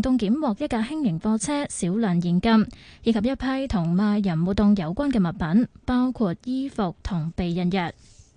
動檢獲一架輕型貨車、少量現金，以及一批同賣淫活動有關嘅物品，包括衣服同避孕藥。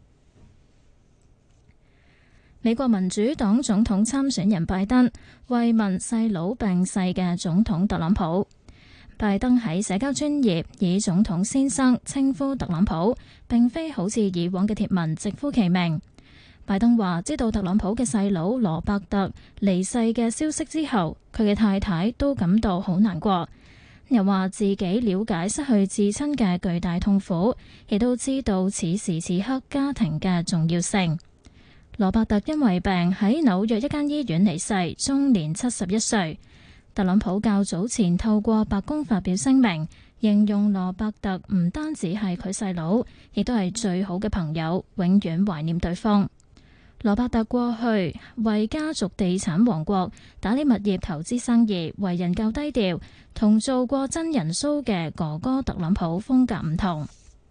美國民主黨總統參選人拜登慰問細佬病逝嘅總統特朗普。拜登喺社交專頁以總統先生稱呼特朗普，並非好似以往嘅貼文直呼其名。拜登話知道特朗普嘅細佬羅伯特離世嘅消息之後，佢嘅太太都感到好難過，又話自己了解失去至親嘅巨大痛苦，亦都知道此時此刻家庭嘅重要性。羅伯特因為病喺紐約一間醫院離世，終年71歲。特朗普較早前透過白宮發表聲明，形容羅伯特唔單止係佢細佬，亦都係最好嘅朋友，永遠懷念對方。羅伯特過去為家族地產王國打理物業投資生意，為人較低調，同做過真人 show 嘅哥哥特朗普風格唔同。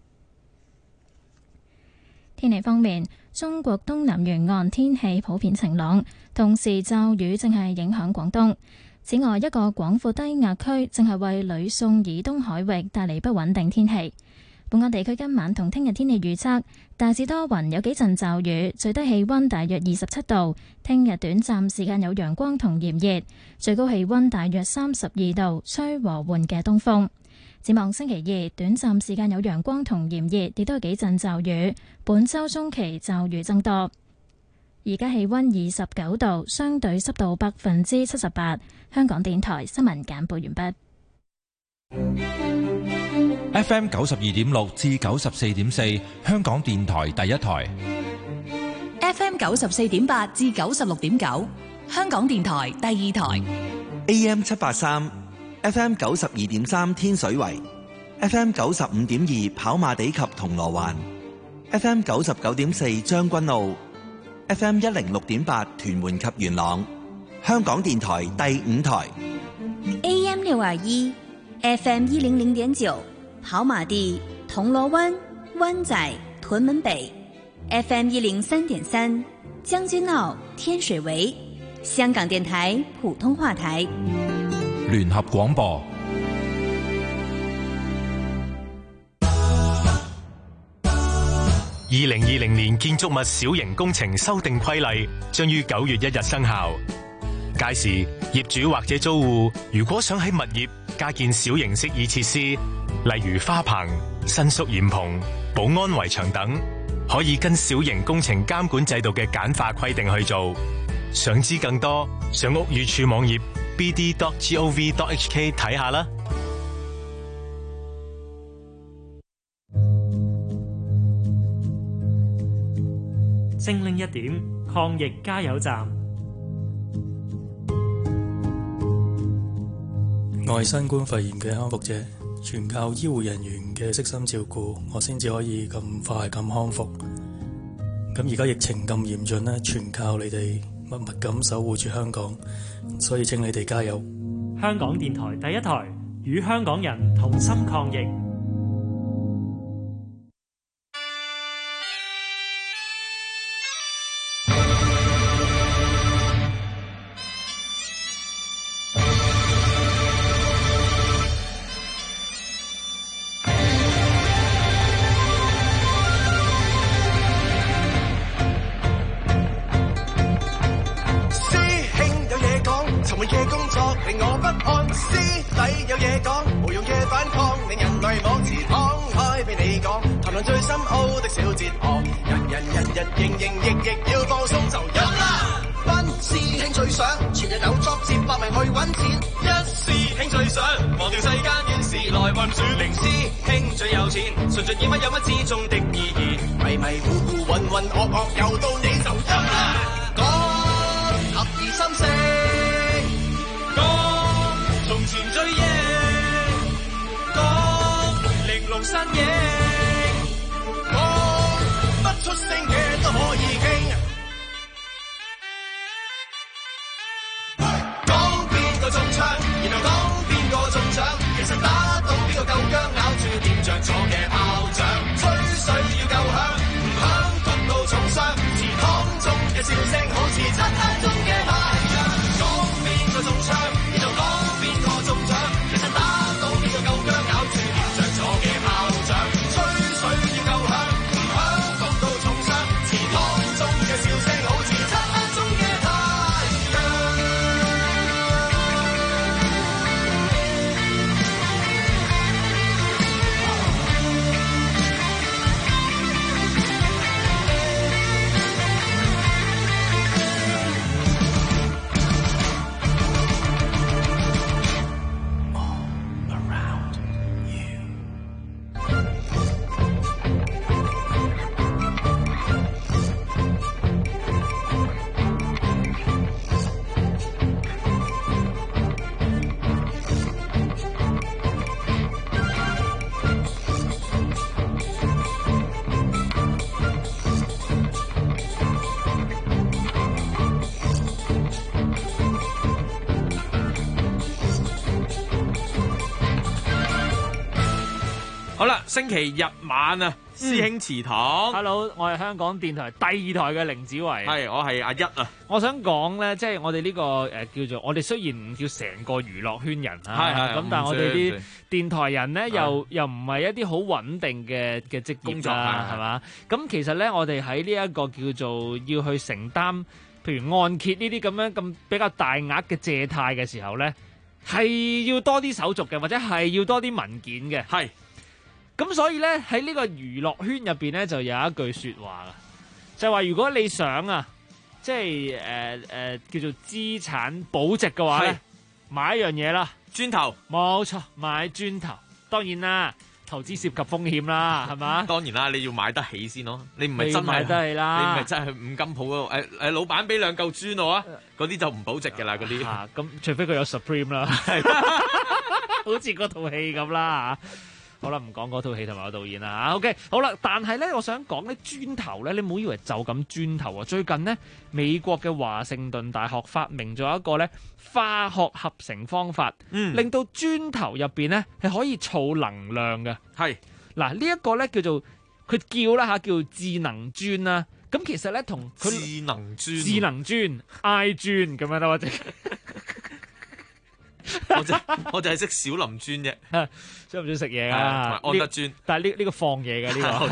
天氣方面，中國東南沿岸天氣普遍晴朗，同時驟雨正係影響廣東。此外，一個廣闊低壓區正係為呂宋以東海域帶嚟不穩定天氣。本港地區今晚同聽日天氣預測，大致多雲，有幾陣驟雨，最低氣溫大約27度。聽日短暫時間有陽光同炎熱，最高氣溫大約32度，吹和緩嘅東風。展望星期二，短暫時間有陽光同炎熱，亦都有幾陣驟雨。本週中期驟雨增多。而家氣溫29度，相對濕度78%。香港電台新聞簡報完畢。FM 92.6至94.4，香港電台第一台。 FM 94.8至96.9，香港電台第二台。 AM 783，FM 92.3天水圍，FM 95.2跑馬地及銅鑼灣，FM 99.4將軍澳，FM 106.8屯門及元朗，香港電台第五台。 AM 621，FM 100.9跑馬地、銅鑼灣、灣仔、屯門北，FM 103.3將軍澳、天水圍，香港電台普通話台。 聯合廣播。 2020年建築物小型工程修訂規例將於9月1日生效。屆時，業主或者租戶如果想喺物業加建小型適意設施，例如花棚、伸縮簷篷、保安圍牆等，可以跟小型工程監管制度嘅簡化規定去做。想知更多，上屋宇署網頁 bd.gov.hk 睇下啦。 精靈一點，抗疫加油站。 我係新冠肺炎嘅康復者，全靠醫護人員嘅悉心照顧，我先至可以咁快咁康復。咁而家疫情咁嚴峻呢，全靠你哋默默咁守護住香港，所以請你哋加油。 香港電台第一台，與香港人同心抗疫。 笑聲好似漆黑中嘅太陽，講邊個中槍， 好啦，星期日晚啊，師兄祠堂。 Hello， 我係香港電台第2台嘅凌子維。 係，我係阿一啊。 我想講咧，即係我哋呢個叫做我哋雖然唔叫成個娛樂圈人啊，咁但係我哋啲電台人咧，又唔係一啲好穩定嘅職業工作啦，係嘛？咁其實咧，我哋喺呢一個叫做要去承擔，譬如按揭呢啲咁比較大額嘅借貸嘅時候咧，係要多啲手續嘅，或者係要多啲文件嘅。 係。 咁所以咧，喺呢個娛樂圈入邊咧，就有一句說話㗎，就係話如果你想啊，即係叫做資產保值嘅話咧，買一樣嘢啦， 磚頭， 冇錯，買磚頭。當然啦，投資涉及風險啦，係嘛？ 當然啦，你要買得起先咯，你唔係真係買得起啦， 你唔係真係去五金鋪嗰度老闆俾2嚿磚我啊，嗰啲就唔保值㗎啦，嗰啲。 咁除非佢有 Supreme 啦，好似嗰套戲咁啦嚇。好啦，唔講嗰套戲同埋個導演啦嚇。OK， 好啦，但係咧，我想講咧磚頭咧，你唔好以為就咁磚頭啊！最近呢，美國嘅華盛頓大學發明咗一個咧化學合成方法，令到磚頭入邊咧係可以儲能量嘅。係嗱，呢一個咧叫做佢叫啦嚇，叫智能磚啦。咁其實咧同佢智能磚 I 磚咁樣啦，或者。 我就係識小林磚啫， 想唔想食嘢啊？ 安德磚， 但係呢個放嘢嘅呢個，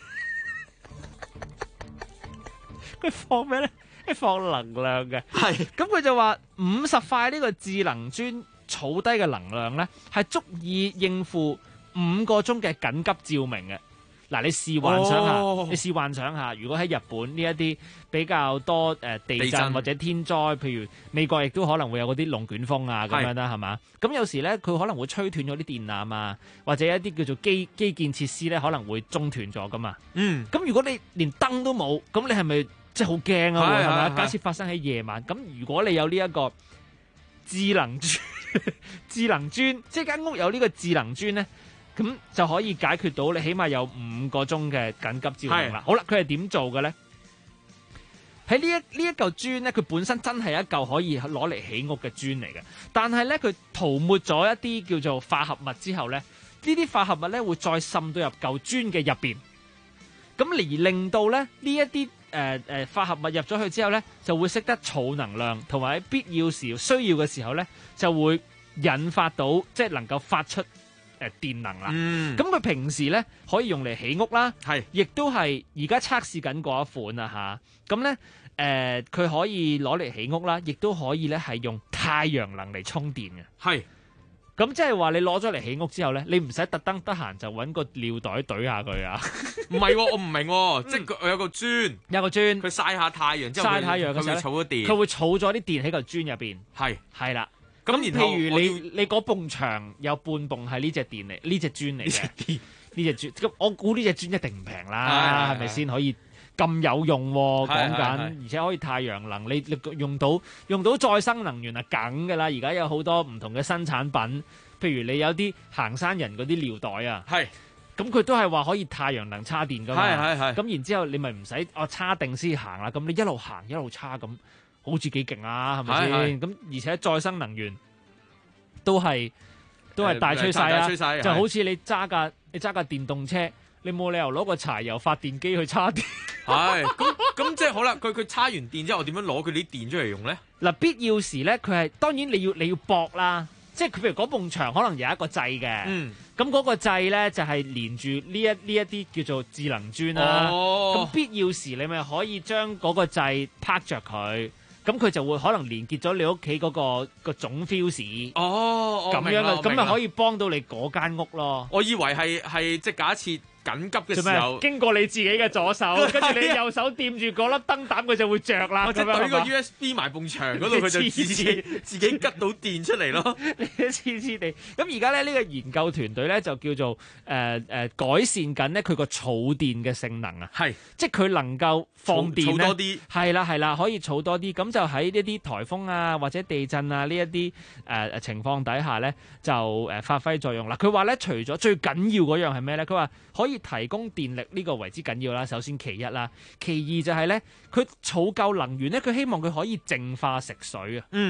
佢放咩咧？佢放能量嘅。係，咁佢就話50塊呢個智能磚儲低嘅能量咧，係足以應付5個鐘嘅緊急照明嘅。嗱，你試幻想下，如果喺日本呢一啲比較多地震或者天災，譬如美國亦都可能會有嗰啲龍捲風啊咁樣啦，係嘛？咁有時咧佢可能會吹斷咗啲電纜啊，或者一啲叫做基建設施咧可能會中斷咗噶嘛。咁如果你連燈都冇，咁你係咪即係好驚啊？係咪？假設發生喺夜晚，咁如果你有呢一個智能磚，即係間屋有呢個智能磚咧。咁就可以解決到你起碼有5個鐘嘅緊急照明啦。好啦，佢係點做嘅咧？喺呢一嚿磚咧，佢本身真係一嚿可以攞嚟起屋嘅磚嚟嘅。但係咧，佢塗抹咗一啲叫做化合物之後咧，呢啲化合物咧會再滲到入嚿磚嘅入邊。咁而令到咧呢一啲化合物入咗去之後咧，就會識得儲能量，同埋喺必要時需要嘅時候咧，就會引發到即係能夠發出電能啦，咁佢平時咧可以用嚟起屋啦，亦都係而家測試緊嗰一款啊嚇，咁咧佢可以攞嚟起屋啦，亦都可以咧係用太陽能嚟充電嘅，咁即係話你攞咗嚟起屋之後咧，你唔使特登得閒就揾個尿袋懟下佢啊， 唔係我唔明喎，即係佢有個磚，佢曬下太陽之後， 曬太陽嘅時候儲咗電， 佢會儲咗啲電喺個磚入邊，係啦。咁譬如你嗰埲牆有半埲係呢隻電嚟，呢隻磚嚟嘅，呢隻磚，咁我估呢隻磚一定唔平啦，係咪先？可以咁有用喎，講緊，而且可以太陽能，你用到再生能源啊，梗㗎啦！而家有好多唔同嘅新產品，譬如你有啲行山人嗰啲尿袋啊，咁佢都係話可以太陽能叉電㗎嘛，咁然之後你咪唔使叉定先行啦，咁你一路行一路叉咁。好似幾勁啊，係咪先？咁而且再生能源都係大趨勢啊！就好似你揸架電動車，你冇理由攞個柴油發電機去叉電。 咁即係好啦。佢叉完電之後，我點樣攞佢啲電出嚟用咧？ 嗱，必要時咧，佢係當然你要駁啦。即係佢譬如嗰埲牆可能有一個掣嘅，咁嗰個掣咧就係連住呢一啲叫做智能磚啦。咁必要時你咪可以將嗰個掣拍着佢。咁佢就會可能連結咗你屋企嗰個總 fuse 咁樣嘅，咁咪可以幫到你嗰間屋咯。 我以為係即係假設緊急嘅時候， 經過你自己嘅左手，跟住你右手掂住嗰粒燈膽，佢就會着啦。 或者對個 USB 埋埲牆嗰度，佢就自己吉到電出嚟咯。 你黐黐地。咁而家咧呢個研究團隊咧就叫做改善緊咧佢個儲電嘅性能啊。即係佢能夠放電咧，儲多啲。係啦，可以儲多啲。咁就喺呢啲颱風啊或者地震啊呢一啲情況底下咧，就發揮作用啦。佢話咧，除咗最緊要嗰樣係咩咧？佢話可以提供電力，呢個為之緊要啦。首先其一啦，其二就係咧，佢儲夠能源咧，佢希望佢可以淨化食水啊。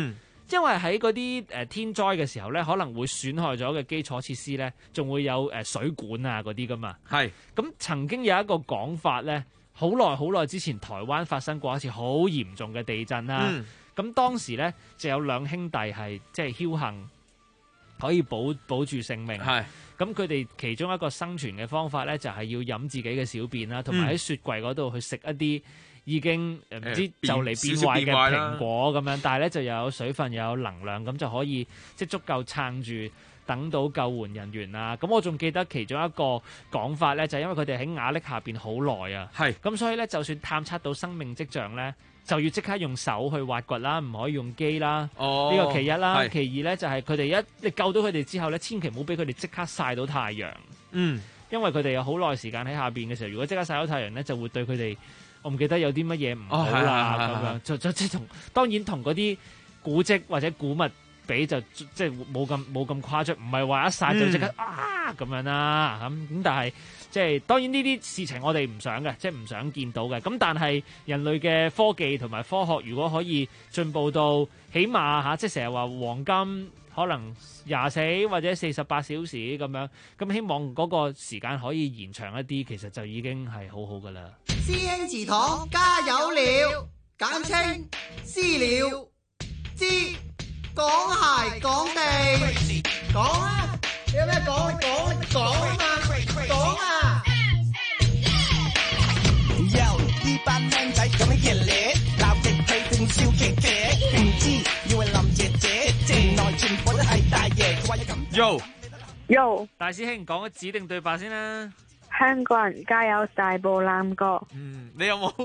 因為喺嗰啲天災嘅時候咧，可能會損害咗嘅基礎設施咧，仲會有水管啊嗰啲噶嘛。 係咁曾經有一個講法咧，好耐之前台灣發生過一次好嚴重嘅地震啦。咁當時咧就有兩兄弟係即係僥幸可以保住性命。係咁佢哋其中一個生存嘅方法咧，就係要飲自己嘅小便啦，同埋喺雪櫃嗰度去食一啲已經唔知就嚟變壞嘅蘋果咁樣，但係咧就又有水分又有能量，咁就可以即係足夠撐住等到救援人員啊。咁我仲記得其中一個講法咧，就係因為佢哋喺瓦礫下邊好耐啊，係咁所以咧就算探測到生命跡象咧，就要即刻用手去挖掘啦，唔可以用機啦。哦，呢個其一啦。其二咧就係佢哋你救到佢哋之後咧，千祈唔好俾佢哋即刻曬到太陽。因為佢哋有好耐時間喺下邊嘅時候，如果即刻曬到太陽咧，就會對佢哋，我唔記得有啲乜嘢唔好啦咁樣。就即係當然同嗰啲古蹟或者古物比就即係冇咁誇張，唔係話一曬就即刻咁樣啦。咁但係即係當然呢啲事情我哋唔想嘅，即係唔想見到嘅。咁但係人類嘅科技同埋科學，如果可以進步到起碼即係成日話黃金可能24或者48小時咁樣，咁希望嗰個時間可以延長一啲，其實就已經係好好噶啦。 師兄祠堂加油了，簡稱私了，知講鞋講地講啊！有咩講啊嘛，講啊！Yo， 呢班靚仔咁樣熱烈，鬧極氣定笑騎騎，唔知以為林爺姐靜內全部都係大爺，佢話要咁。 Yo， 大師兄講個指定對白先啦。 香港人加油，大步攬過。 你有冇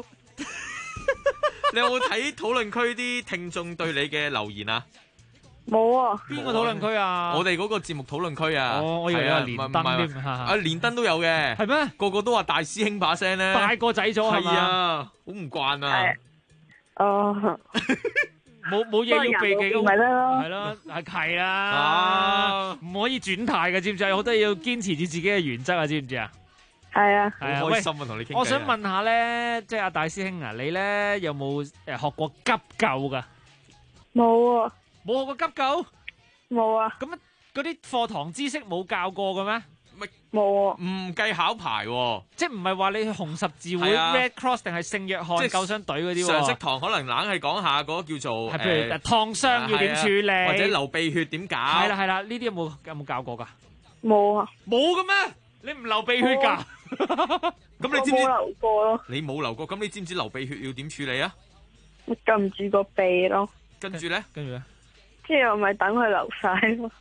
睇討論區啲聽眾對你嘅留言啊？ 冇啊！ 邊個討論區啊？ 我哋嗰個節目討論區啊！ 我以為係連登添， 連登都有嘅。係咩？個個都話大師兄把聲咧， 大個仔咗係嘛？ 係啊，好唔慣啊！ 冇嘢要避忌嘅， 咪得咯？ 係咯，係啦，唔可以轉態嘅，知唔知？好多嘢要堅持住自己嘅原則啊，知唔知啊？ 係啊， 好開心啊，同你傾偈。 我想問下咧，即係阿大師兄啊，你咧有冇學過急救噶？ 冇啊。 冇學過急救？ 冇啊。 咁嗰啲課堂知識冇教過嘅咩？ 冇啊。 唔計考牌喎， 即係唔係話你去紅十字會 Red Cross 定係聖約翰救傷隊嗰啲？ 常識堂可能硬係講下嗰個叫做譬如燙傷要點處理， 或者流鼻血點搞？ 係啦，呢啲有冇教過㗎？ 冇啊。 冇嘅咩？你唔流鼻血㗎？ 咁你知唔知？ 我冇流過咯。 你冇流過，咁你知唔知流鼻血要點處理啊？ 撳住個鼻咯。 跟住咧？ 即係我咪等佢流晒咯。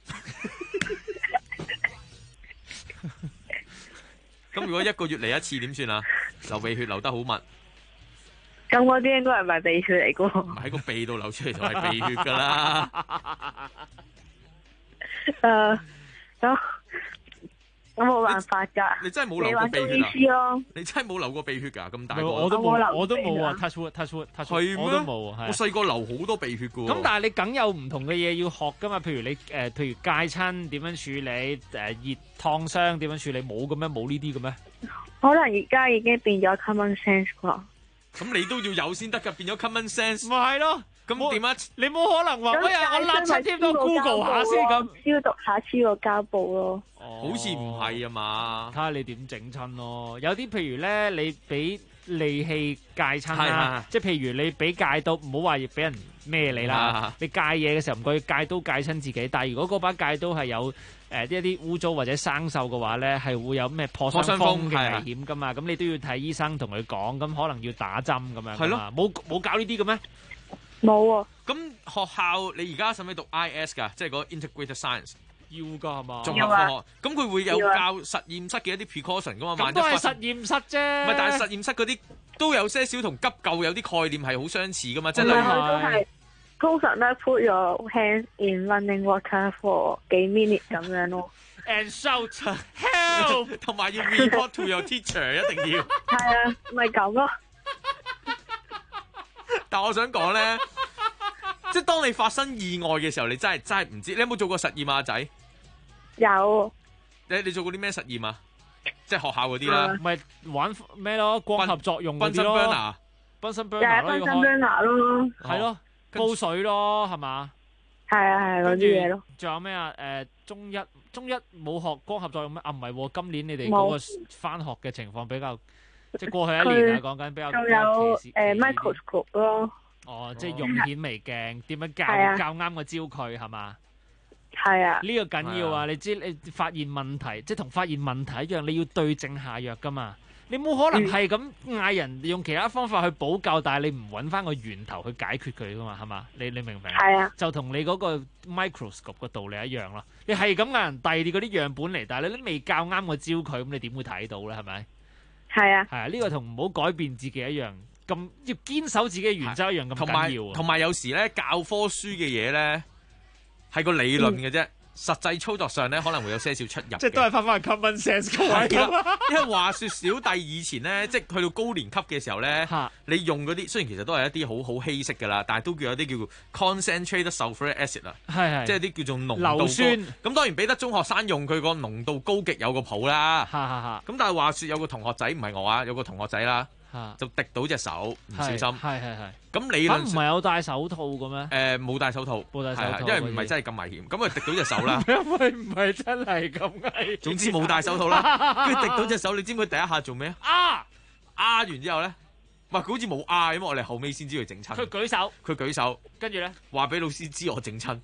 咁如果一個月嚟一次點算啊？流鼻血流得好密。 咁嗰啲應該係咪鼻血嚟噶？ 唔係喺個鼻度流出嚟就係鼻血噶啦。 我冇辦法噶。 你真係冇流過鼻血啊？ 你真係冇流過鼻血噶？咁大個我都冇啊 ！touch wood， 係咩？ 我都冇。 我細個流好多鼻血噶。 咁但係你梗有唔同嘅嘢要學噶嘛？譬如你譬如戒親點樣處理，熱燙傷點樣處理，冇嘅咩？冇呢啲嘅咩？ 可能而家已經變咗 common sense 啩？ 咁你都要有先得噶，變咗 common sense。 咪係咯。 咁點啊？ 你冇可能話哎呀，我立親添都 Google 下先咁， 消毒下黐個膠布咯。 好似唔係啊嘛， 睇下你點整親咯。有啲譬如咧，你俾利器戒親啦，即係譬如你俾戒刀，唔好話俾人孭你啦。你戒嘢嘅時候唔該戒刀戒親自己，但係如果嗰把戒刀係有一啲污糟或者生鏽嘅話咧，係會有咩破傷風嘅危險噶嘛。咁你都要睇醫生同佢講，咁可能要打針咁樣。係咯，冇教呢啲嘅咩？ 冇啊！ 咁學校你而家使唔使讀 IS 㗎？即係嗰個 Integrated Science 要㗎係嘛？ 綜合科學。咁佢會有教實驗室嘅一啲 precaution 㗎嘛？ 咁都係實驗室啫。唔係，但係實驗室嗰啲都有些少同急救有啲概念係好相似㗎嘛？即係例如通常都係 put your hands in running water for 幾 minute 咁樣咯。 And shout help， 同埋要 report to your teacher 一定要。 係啊，咪咁咯。 但我想講咧，即係當你發生意外嘅時候，你真係唔知。你有冇做過實驗啊，仔？ 有。 你做過啲咩實驗啊？即係學校嗰啲啦。 咪玩咩咯？光合作用嗰啲咯。Bunsen burner 咯。 Bunsen burner 咯。 係咯，煲水咯，係嘛？ 係嗰啲嘢咯。 仲有咩啊？中一冇學光合作用咩？啊唔係喎，今年你哋嗰個返學嘅情況比較，即係過去一年啊，講緊比較。 仲有microscope 咯。 哦，即係用顯微鏡，點樣校啱個焦距係嘛？ 係啊。 呢個緊要啊！你知你發現問題，即係同發現問題一樣，你要對症下藥噶嘛。你冇可能係咁嗌人用其他方法去補救，但係你唔揾翻個源頭去解決佢噶嘛，係嘛？你明唔明？ 係啊。就同你嗰個 microscope 個道理一樣咯。你係咁嗌人遞啲嗰啲樣本嚟，但係你都未校啱個焦距，咁你點會睇到咧？係咪？ 係啊。 係啊，呢個同唔好改變自己一樣，咁要堅守自己嘅原則一樣咁緊要。 同埋有時咧教科書嘅嘢咧係個理論嘅啫。實際操作上咧可能會有些少出入， 即係都係翻去 common sense 嗰位。 因為話說小弟以前咧，即係去到高年級嘅時候咧，你用嗰啲雖然其實都係一啲好稀釋㗎啦，但係都叫有啲叫做 concentrated sulfuric acid 啊，即係啲叫做濃度高。咁當然俾得中學生用，佢個濃度高極有個譜啦。咁但係話說有個同學仔唔係我啊，有個同學仔啦。就滴到隻手，唔小心。 係。 咁理論上唔係有戴手套嘅咩？ 冇戴手套， 冇戴手套， 因為唔係真係咁危險。咁啊滴到隻手啦。 因為唔係真係咁危險。 總之冇戴手套啦，跟住滴到隻手，你知唔知佢第一下做咩啊？完之後咧，佢好似冇因為我哋後尾先知佢整親。佢舉手，跟住咧話俾老師知我整親，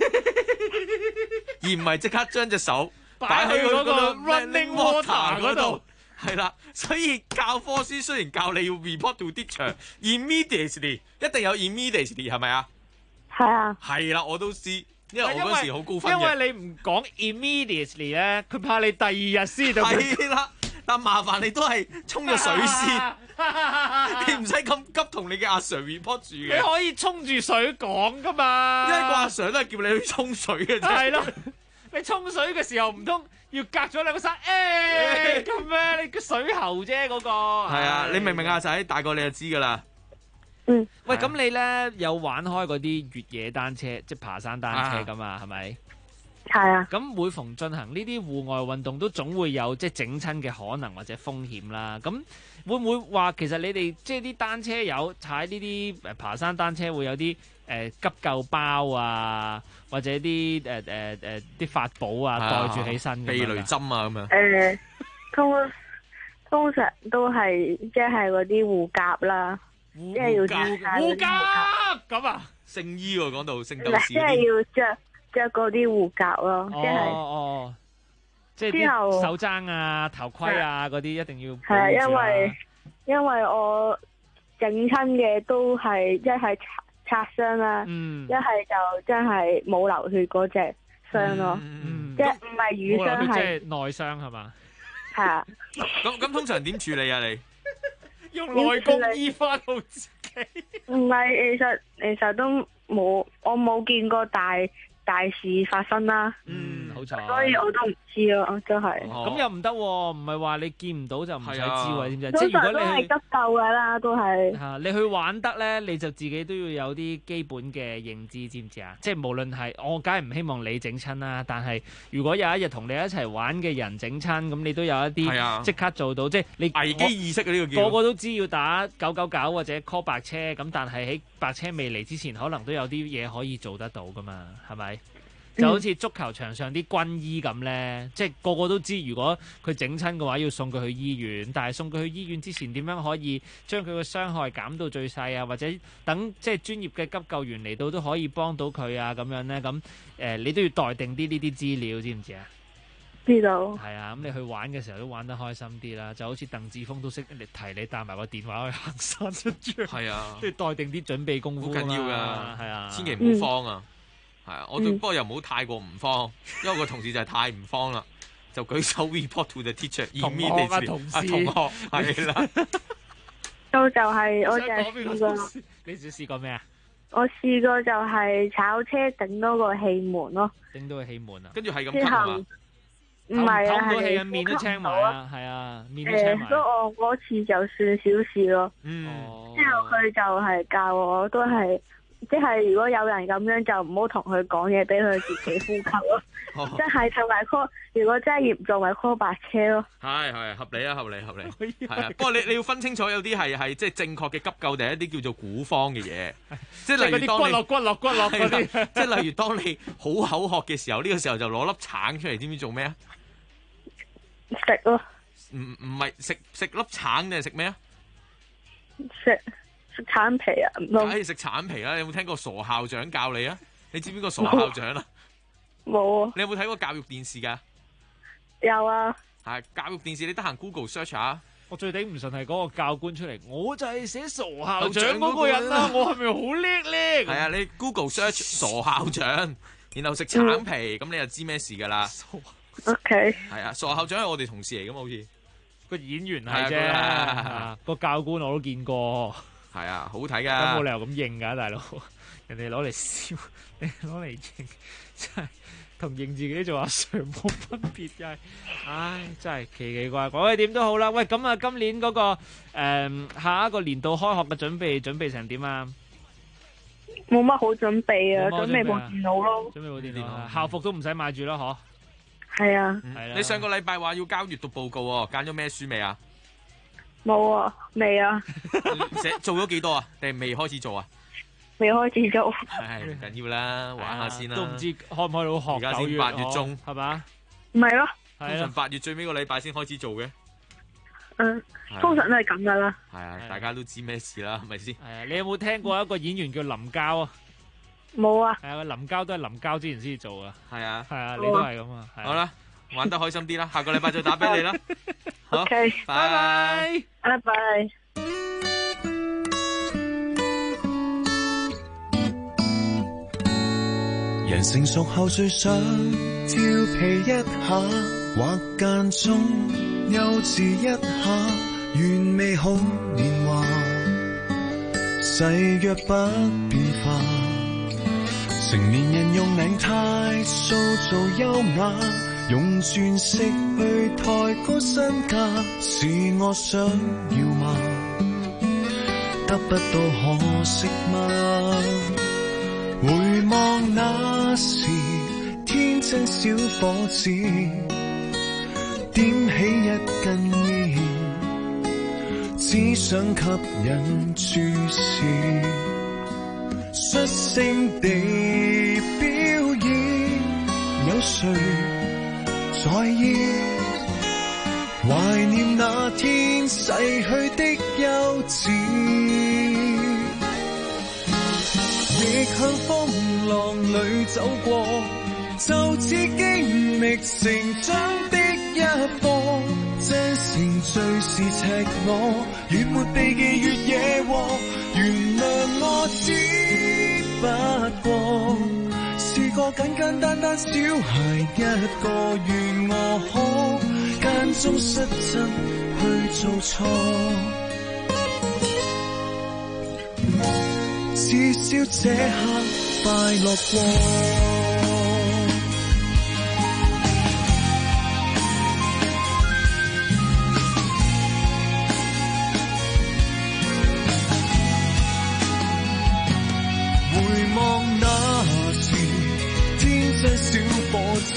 而唔係即刻將隻手擺喺嗰個 running water 嗰度。係啦，所以教科書雖然教你要 report to teacher，immediately 一定有 immediately 係咪啊？ 係啊。 係啦，我都知，因為我嗰時好高分嘅。 因為你唔講 immediately 咧，佢怕你第二日先到。 係啦，但麻煩你都係沖咗水先，你唔使咁急同你嘅阿 Sir report 住嘅。 你可以沖住水講噶嘛？ 因為個阿 Sir 都係叫你去沖水嘅啫。 係咯，你沖水嘅時候唔通要隔咗兩個山咁咩？你個水喉啫嗰個。係啊，你明唔明啊？仔大個你就知噶啦。 喂，咁你咧有玩開嗰啲越野單車，即係爬山單車噶嘛？係咪？ 係啊。 咁每逢進行呢啲戶外運動，都總會有即係整親嘅可能或者風險啦。咁會唔會話其實你哋即係啲單車友踩呢啲爬山單車會有啲急救包啊，或者啲啲法寶啊袋住起身， 避雷針啊咁樣。 通常都係即係嗰啲護甲啦，即係要護甲咁啊， 聖衣喎，講到聖鬥士。 即係要着嗰啲護甲咯， 即係啲手踭啊、頭盔啊嗰啲一定要。 係啊，因為我整親嘅都係一係擦傷啦，一係就真係冇流血嗰隻傷咯，即係唔係瘀傷，係即係內傷係嘛？ 係啊。 咁通常點處理啊？你用內功醫翻好自己？ 唔係，其實都冇，我冇見過大事發生啦。 好彩。 所以我都唔知咯，真係。 咁又唔得喎，唔係話你見唔到就唔使知喎，知唔知？ 即係如果你係急救噶啦，都係。 你去玩得咧，你就自己都要有啲基本嘅認知，知唔知啊？即係無論係我，梗係唔希望你整親啦。但係如果有一日同你一齊玩嘅人整親，咁你都有一啲即刻做到，即係你危機意識呢個叫。 個個都知要打999或者 call 白車，咁但係喺白車未嚟之前，可能都有啲嘢可以做得到噶嘛，係咪？就好似足球場上啲軍醫咁呢，即係個個都知，如果佢整親嘅話，要送佢去醫院。但係送佢去醫院之前，點樣可以將佢嘅傷害減到最細啊？或者等即係專業嘅急救員嚟到都可以幫到佢啊？咁樣呢，咁你都要待定啲呢啲資料，知唔知啊？ 知道。 係啊，咁你去玩嘅時候都玩得開心啲啦。就好似鄧志峰都識嚟提你帶埋個電話去行山出張。係啊，即係待定啲準備功夫。 好緊要㗎， 係啊， 千祈唔好慌啊！係啊，我不過又唔好太過唔慌，因為個同事就係太唔慌啦，就舉手 report to the teacher。同學係啦。 到就係我就試過。 你試過咩啊？ 我試過就係炒車頂多個氣門咯。 頂到個氣門啊！ 跟住係咁吸嘛？ 唔係啊， 透到氣啊，面都青埋啊，係啊，面都青埋。 所以我嗰次就算小事咯。之後佢就係教我都係即係如果有人咁樣就唔好同佢講嘢，俾佢自己呼吸咯。即係同埋 call， 如果真係嚴重咪 call 白車咯。 係合理啊，合理係啊。不過你要分清楚，有啲係即係正確嘅急救，定係一啲叫做古方嘅嘢。即係例如當你骨落嗰啲。 即係例如當你好口渴嘅時候，呢個時候就攞粒橙出嚟，知唔知做咩啊？ 食咯。 唔係食粒橙定係食咩啊？ 食橙皮啊？ 梗係食橙皮啦！你有冇聽過傻校長教你啊？你知邊個傻校長啊？ 冇啊！ 你有冇睇過教育電視㗎？ 有啊。 係教育電視，你得閒 Google search 下。 我最頂唔順係嗰個教官出嚟，我就係寫傻校長嗰個人啊！我係咪好叻咧？ 係啊，你 Google search 傻校長，然後食橙皮，咁你就知咩事㗎啦。 OK。係啊，傻校長係我哋同事嚟㗎嘛，好似個演員係啫，個教官我都見過。 係啊，好睇㗎。 咁冇理由咁認㗎，大佬。人哋攞嚟笑，你攞嚟認，真係同認自己做阿 Sir 冇分別，真係，唉，真係奇奇怪怪。喂，點都好啦。喂，咁啊，今年嗰個下一個年度開學嘅準備成點啊？ 冇乜好準備啊，準備部電腦咯。 準備部電腦，校服都唔使買住啦，嗬？ 係啊。 你上個禮拜話要交閱讀報告喎，揀咗咩書未啊？ 冇啊，未啊。 做咗幾多啊？定係未開始做啊？ 未開始做。 唉，唔緊要啦，玩下先啦。 都唔知開唔開到學。 而家先8月中， 係嘛？ 唔係咯。 通常8月最尾個禮拜先開始做嘅。 通常都係咁噶啦。 係啊，大家都知咩事啦，係咪先？ 係啊，你有冇聽過一個演員叫林交啊？ 冇啊。 係啊，林交都係林交之前先至做啊。 係啊。 係啊，你都係咁啊。 好啦，玩得開心啲啦，下個禮拜再打俾你啦。好。 OK。 拜拜。 拜拜。 人成熟後最想調皮一下，或間中幼稚一下，原美好年華，誓約不變化。成年人用領呔塑造優雅，用鑽石去抬高身價，是我想要嗎？得不到可惜嗎？回望那時天真小伙子，點起一根煙，只想吸引注視，率性地表演，有誰在意？懷念那天逝去的幼稚，亦向風浪裏走過，就似經歷成長的一課。真情最是赤裸，越沒避忌越惹禍。原諒我只不過是個簡簡單單小孩一個，願我可間中失真去做錯。至少這刻快樂過。回望那時天真小伙子，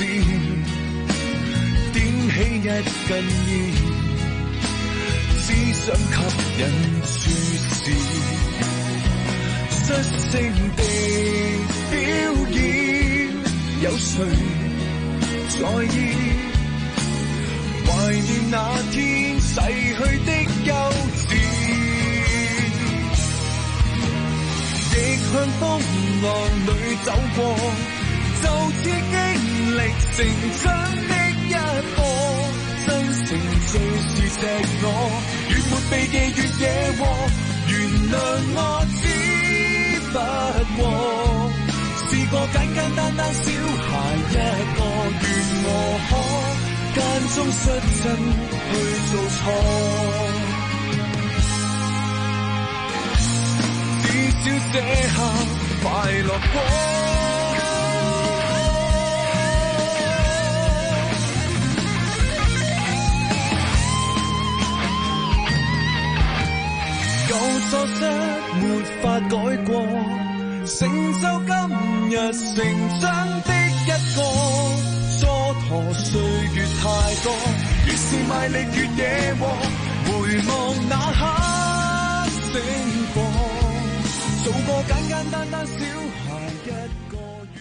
點起一根煙，只想吸引注視。率性地表演，有誰在意？懷念那天逝去的幼稚，亦向風浪裏走過，就似經歷成長的一課。真情最是赤裸，越沒避忌越惹禍。原諒我不過是個簡簡單單小孩一個，願我可間中失真去做錯。至少這刻快樂過。舊錯失沒法改過， 成就今日成長的一個，蹉跎歲月太多，越是賣力越惹禍，回望那刻醒過，做個簡簡單單小孩一個。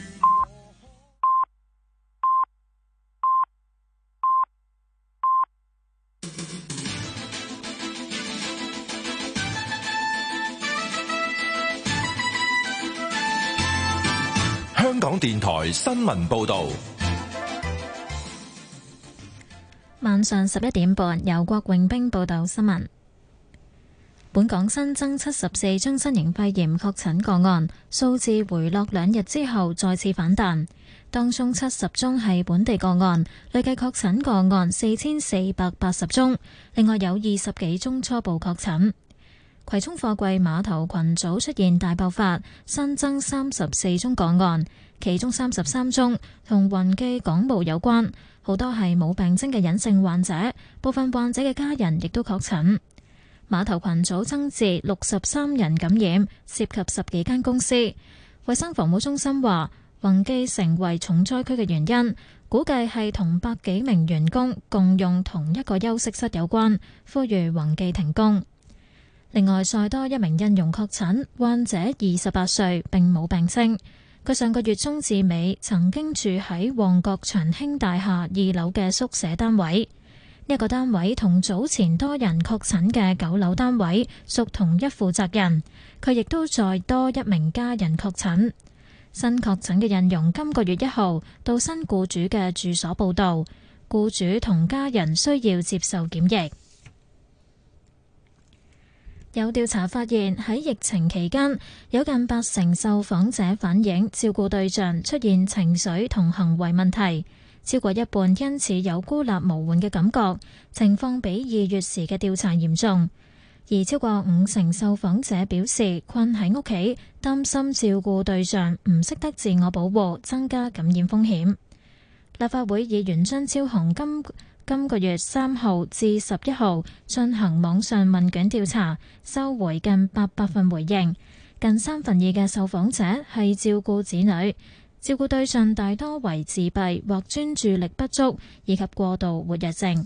香港電台新聞報道， 晚上11點半，由郭永兵報道新聞。本港新增74宗新型肺炎確診個案，數字回落2日之後再次反彈。當中70宗係本地個案，累計確診個案4480宗，另外有20幾宗初步確診。葵涌貨櫃碼頭群組出現大爆發，新增34宗個案，其中33宗同雲記港務有關，好多係冇病徵嘅隱性患者，部分患者嘅家人亦都確診。碼頭群組增至63人感染，涉及10幾間公司。衛生防護中心話，雲記成為重災區嘅原因，估計係同100幾名員工共用同一個休息室有關，呼籲雲記停工。另外，再多一名印傭確診，患者28歲，並冇病徵。佢上個月中至尾曾經住喺旺角長興大廈2樓嘅宿舍單位。呢個單位同早前多人確診嘅9樓單位屬同一負責人，佢亦都再多一名家人確診。新確診嘅印傭今個月1號到新僱主嘅住所報到，僱主同家人需要接受檢疫。有調查發現，喺疫情期間，有近80%受訪者反映照顧對象出現情緒同行為問題，超過一半因此有孤立無援嘅感覺，情況比2月時嘅調查嚴重。而超過50%受訪者表示困喺屋企，擔心照顧對象唔識得自我保護，增加感染風險。立法會議員張超雄今個月3號至11號進行網上問卷調查，收回近800份回應，近2/3嘅受訪者係照顧子女，照顧對象大多為自閉或專注力不足以及過度活躍症。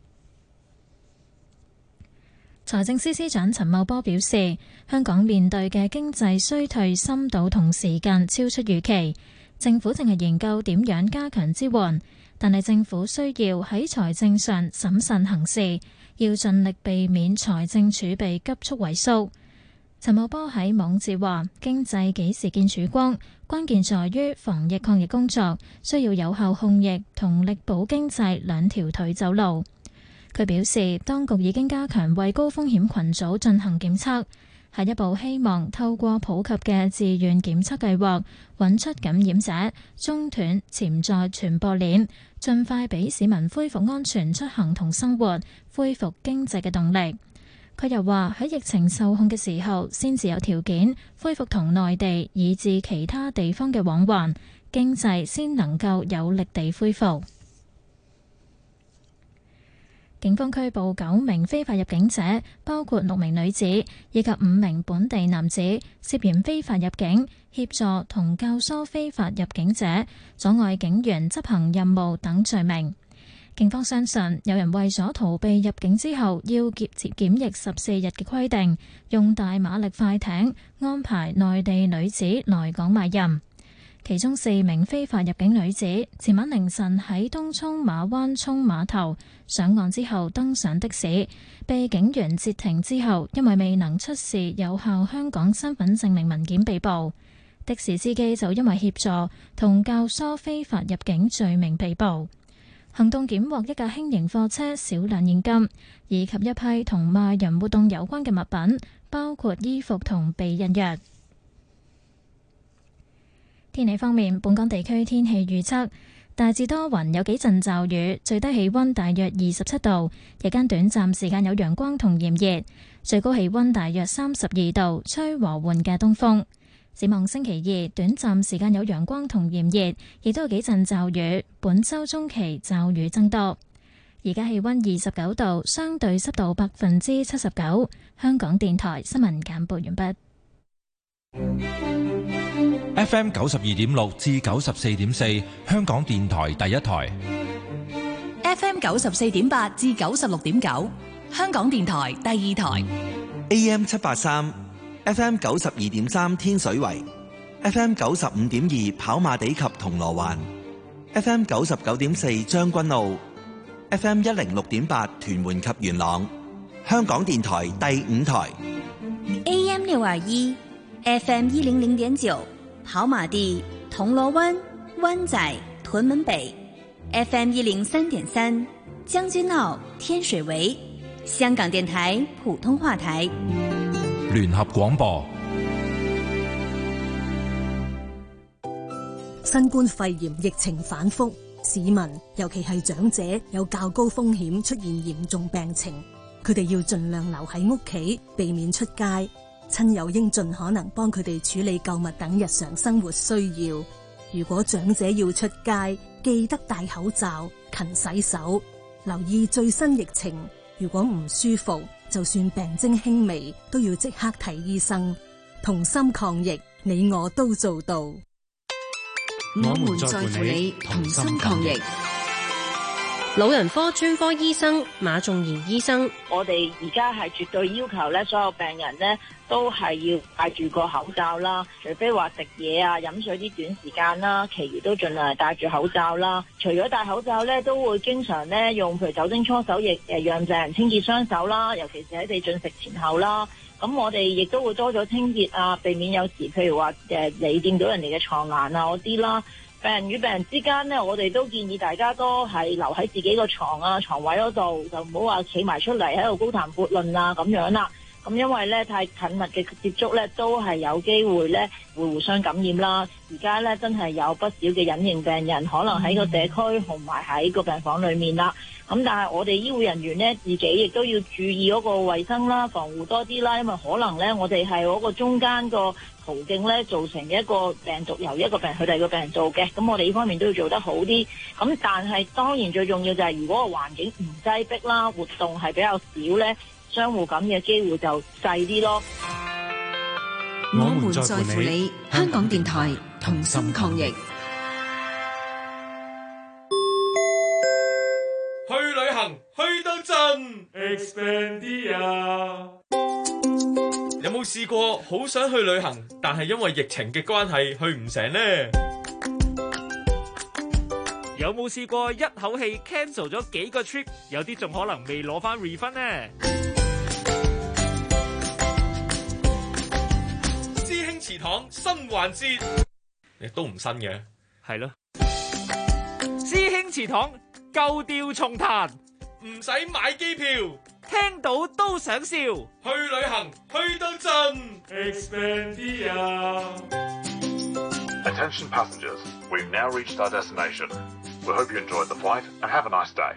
財政司司長陳茂波表示，香港面對嘅經濟衰退深度同時間超出預期，政府正係研究點樣加強支援。但係政府需要喺財政上審慎行事，要盡力避免財政儲備急速萎縮。陳茂波喺網誌話：經濟幾時見曙光，關鍵在於防疫抗疫工作需要有效控疫同力保經濟兩條腿走路。佢表示，當局已經加強為高風險群組進行檢測，下一步希望透過普及嘅自願檢測計劃，揾出感染者，中斷潛在傳播鏈，盡快俾市民恢復安全出行同生活，恢復經濟嘅動力。佢又話喺疫情受控嘅時候，先至有條件恢復同內地以至其他地方嘅往還，經濟先能夠有力地恢復。警方拘捕9名非法入境者，包括6名女子以及5名本地男子，涉嫌非法入境、協助同教唆非法入境者、阻礙警員執行任務等罪名。警方相信有人為咗逃避入境之後要檢疫14日嘅規定，用大馬力快艇安排內地女子來港賣淫。其中4名非法入境女子前晚凌晨喺東涌馬灣涌碼頭上岸之後登上的士，被警員截停之後，因為未能出示有效香港身份證明文件被捕。的士司機就因為協助同教唆非法入境罪名被捕。行動檢獲一架輕型貨車少量現金，以及一批同賣淫活動有關嘅物品，包括衣服同避孕藥。天氣方面，本港地區天氣預測大致多雲，有幾陣驟雨，最低氣溫大約27度，日間短暫時間有陽光同炎熱，最高氣溫大約32度，吹和緩嘅東風。展望星期2，短暫時間有陽光同炎熱，亦都有幾陣驟雨。本週中期驟雨增多。而家氣溫29度，相對濕度79%。香港電台新聞簡報完畢。 FM 92.6至94.4，香港電台第一台。 FM 94.8至96.9，香港電台第二台。 AM 783 FM 92.3天水圍 FM 95.2跑馬地及銅鑼灣 FM 99.4將軍澳 FM 106.8屯門及元朗，香港電台第五台。 AM 621 FM 100.9跑馬地銅鑼灣灣仔屯門北 FM 103.3將軍澳天水圍，香港電台普通話台。 聯合廣播。 新冠肺炎疫情反覆，市民尤其係長者有較高風險出現嚴重病情，佢哋要盡量留喺屋企，避免出街。親友應盡可能幫佢哋處理購物等日常生活需要。如果長者要出街，記得戴口罩、勤洗手，留意最新疫情。如果唔舒服，就算病徵輕微，都要即刻睇醫生。同心抗疫，你我都做到。 我們在乎你，同心抗疫。老人科專科醫生馬仲賢醫生， 我哋而家係絕對要求咧，所有病人咧都係要戴住個口罩啦，除非話食嘢啊、飲水啲短時間啦，其餘都盡量係戴住口罩啦。除咗戴口罩咧，都會經常咧用譬如酒精搓手液讓病人清潔雙手啦，尤其是喺你進食前後啦。咁我哋亦都會多咗清潔啊，避免有時譬如話你掂到人哋嘅床欄啊嗰啲啦。病人與病人之間呢，我哋都建議大家都係留喺自己個床位嗰度，就唔好話企埋出嚟喺度高談闊論啊咁樣啦。咁因為咧太緊密嘅接觸咧，都係有機會咧會互相感染啦。而家咧真係有不少嘅隱形病人，可能喺個社區同埋喺個病房裡面啦。咁但係我哋醫護人員咧，自己亦都要注意嗰個衛生啦，防護多啲啦，因為可能咧我哋係嗰個中間個途徑咧造成一個病毒由一個病人去第二個病人做嘅，咁我哋呢方面都要做得好啲。咁但係當然最重要就係如果個環境唔擠迫啦，活動係比較少咧，相互感染嘅機會就細啲咯。 我們在乎你，香港電台同心抗疫。 去旅行去到盡 Expandia。有冇試過好想去旅行，但係因為疫情嘅關係去唔成呢？ 有冇試過一口氣 cancel 咗幾個 trip， 有啲仲可能未攞翻 refund 呢？ 師兄祠堂新環節，亦都唔新嘅， 係咯。師兄祠堂舊調重彈， 唔使買機票， 聽到都想笑。 去旅行去到盡 Expandia。 Attention passengers, we've now reached our destination. We hope you enjoyed the flight and have a nice day.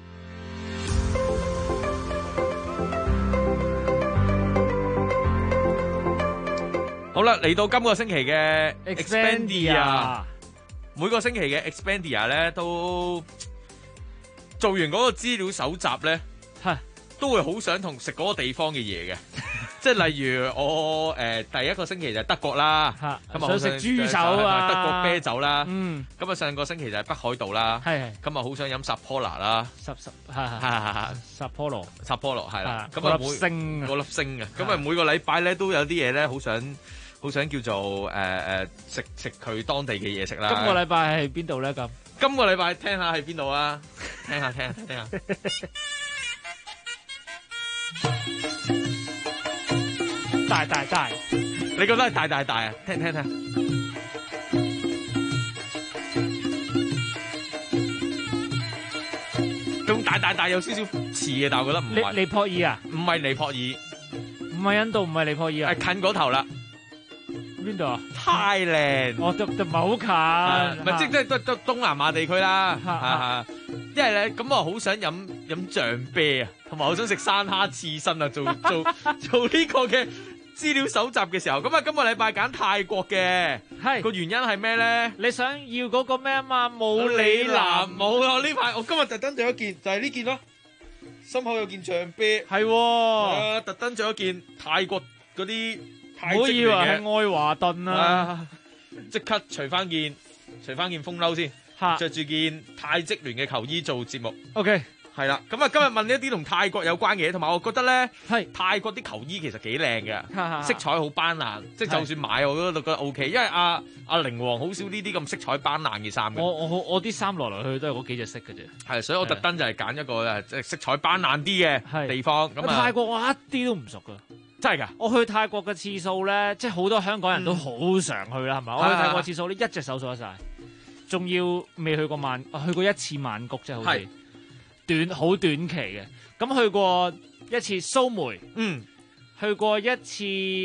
好啦，嚟到今個星期嘅 Expandia， 每個星期嘅 Expandia 咧都做完嗰個資料搜集咧，都會好想同食嗰個地方嘅嘢嘅，即係例如我第一個星期就係德國啦，咁想食豬手啊， 德國啤酒啦，咁啊上個星期就係北海道啦，咁啊好想飲薩波拿啦， 薩波羅係啦，咁啊粒星嗰粒星嘅，咁啊每個禮拜咧都有啲嘢咧，好想叫做食佢當地嘅嘢食啦。 今個禮拜係邊度咧？咁今個禮拜聽下係邊度啊？聽下。 大， 你覺得係大啊？聽。咁大有少少似嘅，但我覺得唔係。 尼泊爾啊？ 唔係尼泊爾， 唔係印度，唔係尼泊爾啊？ 係近嗰頭啦。 邊度啊 ？Thailand。 哦，就唔係好近。 唔係即係都東南亞地區啦。因為咧，咁我好想飲象啤啊，同埋好想食山蝦刺身啊，做呢個嘅資料搜集嘅時候，咁啊今個禮拜揀泰國嘅，係個原因係咩咧？ 你想要嗰個咩啊嘛？武里南冇啊！呢排我今日特登着一件，就係呢件咯，心口有件象啤， 係， 特登着一件泰國嗰啲唔好以為係愛華頓啊！ 即刻除翻件風褸先，着住件泰職聯嘅球衣做節目。 OK。 係啦，咁啊今日問一啲同泰國有關嘅嘢，同埋我覺得咧，泰國啲球衣其實幾靚嘅，色彩好斑斕，即係就算買我都覺得 OK，因為阿寧王好少呢啲咁色彩斑斕嘅衫嘅。 我啲衫來來去去都係嗰幾隻色嘅啫。 係，所以我特登就係揀一個即係色彩斑斕啲嘅地方。咁泰國我一啲都唔熟噶， 真係㗎！ 我去泰國嘅次數咧，即係好多香港人都好常去啦，係咪？我去泰國次數咧，一隻手數得晒，仲要未去過去過一次曼谷啫，好似。好短期嘅，咁去過一次蘇梅，去過一次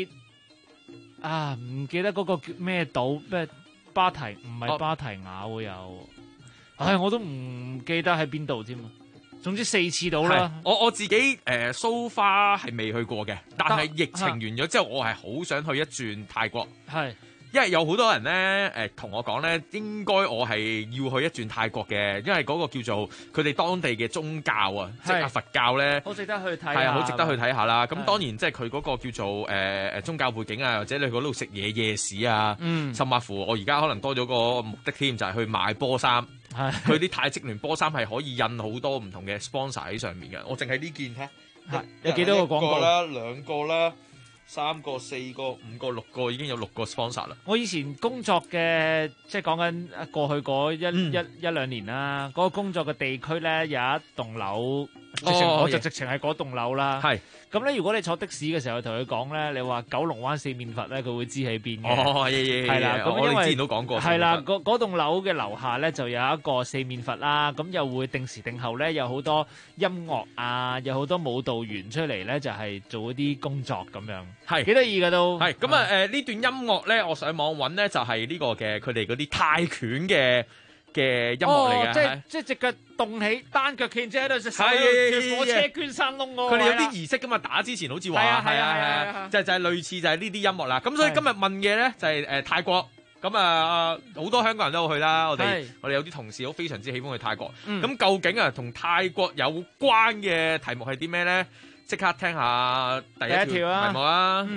唔記得嗰個叫咩島，咩芭提，唔係芭提雅會有，我都唔記得喺邊度添啊。總之4次到啦。 我自己so far係未去過嘅，但係疫情完咗之後，我係好想去一轉泰國。係。因為有好多人咧，同我講咧，應該我係要去一轉泰國嘅，因為嗰個叫做佢哋當地嘅宗教啊，即係佛教咧， 好值得去睇。 係啊，好值得去睇下啦。咁當然即係佢嗰個叫做宗教背景啊，或者你去嗰度食嘢夜市啊，甚至乎我而家可能多咗個目的添，就係去買波衫。佢啲泰職聯波衫係可以印好多唔同嘅 sponsor 喺上面嘅。我淨係呢件睇， 有幾多個廣告啦？2個啦。3個、4個、5個、6個，已經有6個 sponsor 啦。 我以前工作嘅，即係講緊過去嗰一兩年啦，嗰個工作嘅地區咧有一棟樓，我就直情係嗰棟樓啦。係咁咧，如果你坐的士嘅時候同佢講咧，你話九龍灣四面佛咧，佢會知喺邊嘅。係啦，咁因為之前都講過。係啦，嗰棟樓嘅樓下咧就有一個四面佛啦，咁又會定時定候咧有好多音樂啊，有好多舞蹈員出嚟咧，就係做一啲工作咁樣。係幾得意㗎都。係咁啊！呢段音樂咧，我上網揾咧就係呢個嘅佢哋嗰啲泰拳嘅音樂嚟嘅，即係隻腳動起，單腳企喺度，隻手火車捐山窿嗰個。佢哋有啲儀式㗎嘛，打之前好似話係啊，就係類似就係呢啲音樂啦。咁所以今日問嘅咧就係泰國。咁啊，好多香港人都去啦。我哋有啲同事都非常之喜歡去泰國。咁究竟啊，同泰國有關嘅題目係啲咩咧？即刻聽下第一條題目啊！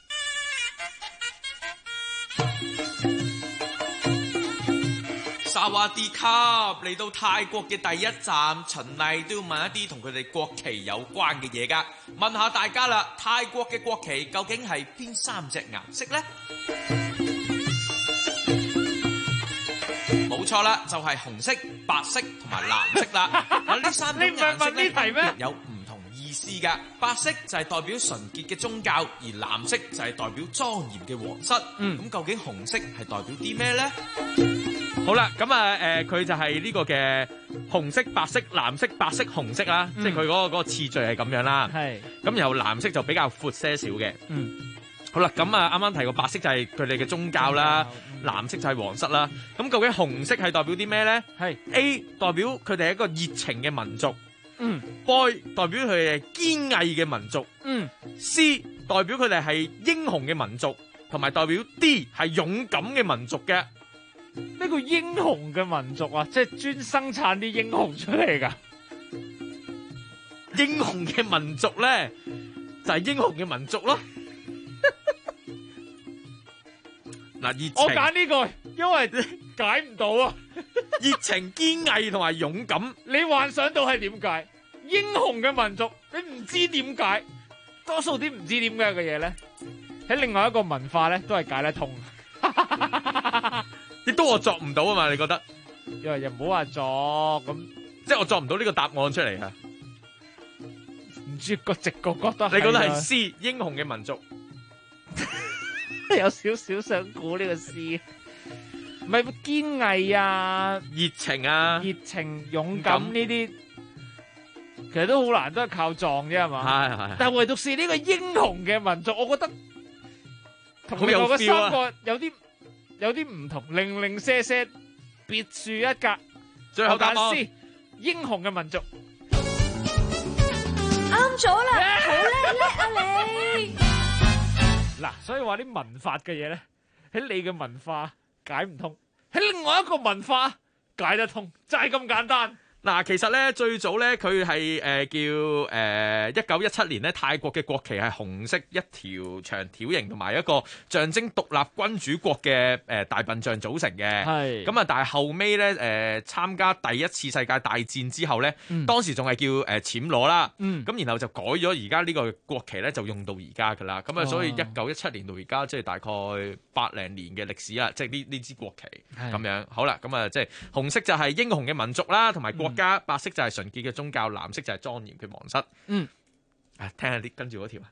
薩瓦迪卡嚟到泰國嘅第一站，循例都要問一啲同佢哋國旗有關嘅嘢㗎。問下大家啦，泰國嘅國旗究竟係邊3隻顏色呢？冇錯啦，就係紅色、白色同埋藍色啦。呢3種顏色咧有唔同意思㗎。白色就係代表純潔嘅宗教，而藍色就係代表莊嚴嘅皇室。咁究竟紅色係代表啲咩呢？好啦，咁佢就係呢個嘅紅色、白色、藍色、白色、紅色啦，即係佢嗰個次序係咁樣啦。係。咁然後藍色就比較闊些少嘅。好啦，咁啱啱提過白色就係佢哋嘅宗教啦，藍色就係皇室啦。咁究竟紅色係代表啲咩咧？係 A 代表佢哋係一個熱情嘅民族，B 代表佢哋係堅毅嘅民族，C 代表佢哋係英雄嘅民族，同埋代表 D 係勇敢嘅民族嘅。呢個英雄嘅民族啊，即係專生產啲英雄出嚟㗎。英雄嘅民族咧，就係英雄嘅民族咯。嗱，熱情，我揀呢個，因為解唔到啊。熱情、堅毅同埋勇敢，你幻想到係點解？英雄嘅民族，你唔知點解？多數啲唔知點解嘅嘢咧，喺另外一個文化咧都係解得通。亦都我作唔到啊嘛？你覺得？又唔好話作咁，即係我作唔到呢個答案出嚟啊？唔知個直覺覺得，你覺得係 C 英雄嘅民族？有少少想估呢個 C， 唔係堅毅啊、熱情啊、勇敢呢啲，其實都好難，都係靠撞啫，係嘛？係。但係唯獨是呢個英雄嘅民族，我覺得同另外嗰3個有啲唔同，零零舍舍，別樹一格。最後答案 C 英雄嘅民族。 啱咗啦，好叻啊你！ 嗱，所以話啲文法嘅嘢咧，喺你嘅文化解唔通，喺另外一個文化解得通，就係咁簡單。 嗱，其實咧最早咧佢係叫1917年咧泰國嘅國旗係紅色一條長條形同埋一個象徵獨立君主國嘅大笨象組成嘅。係咁啊，但係後尾咧參加第一次世界大戰之後咧，當時仲係叫暹羅啦。咁然後就改咗而家呢個國旗咧就用到而家㗎啦。咁啊，所以1917年到而家即係大概80年嘅歷史啦，即係呢支國旗咁樣。好啦，咁啊即係紅色就係英雄嘅民族啦，同埋國家，白色就係純潔嘅宗教，藍色就係莊嚴嘅皇室。聽下啲跟住嗰條啊。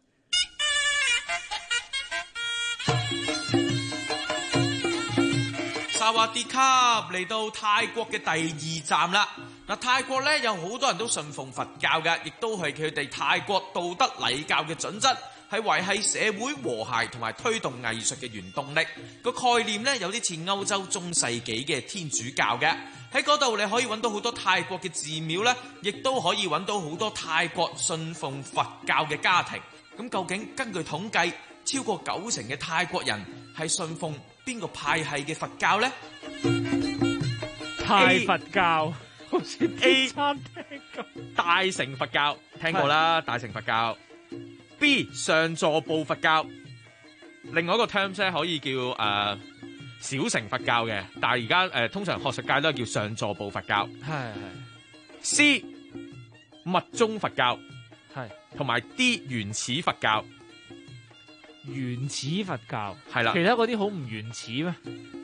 薩瓦迪卡嚟到泰國嘅第2站啦。嗱，泰國咧有好多人都信奉佛教嘅，亦都係佢哋泰國道德禮教嘅準則，係維繫社會和諧同埋推動藝術嘅原動力。個概念咧有啲似歐洲中世紀嘅天主教嘅。喺嗰度你可以揾到好多泰國嘅寺廟咧，亦都可以揾到好多泰國信奉佛教嘅家庭。咁究竟根據統計，超過90%嘅泰國人係信奉邊個派系嘅佛教呢？ 泰佛教，好似 A 餐廳咁。 大乘佛教聽過啦，大乘佛教。B 上座部佛教，另外一個 terms 咧可以叫小乘佛教嘅，但係而家通常學術界都係叫上座部佛教。係。C 密宗佛教，係，同埋 D 原始佛教。 原始佛教係啦， 其他嗰啲好唔原始咩？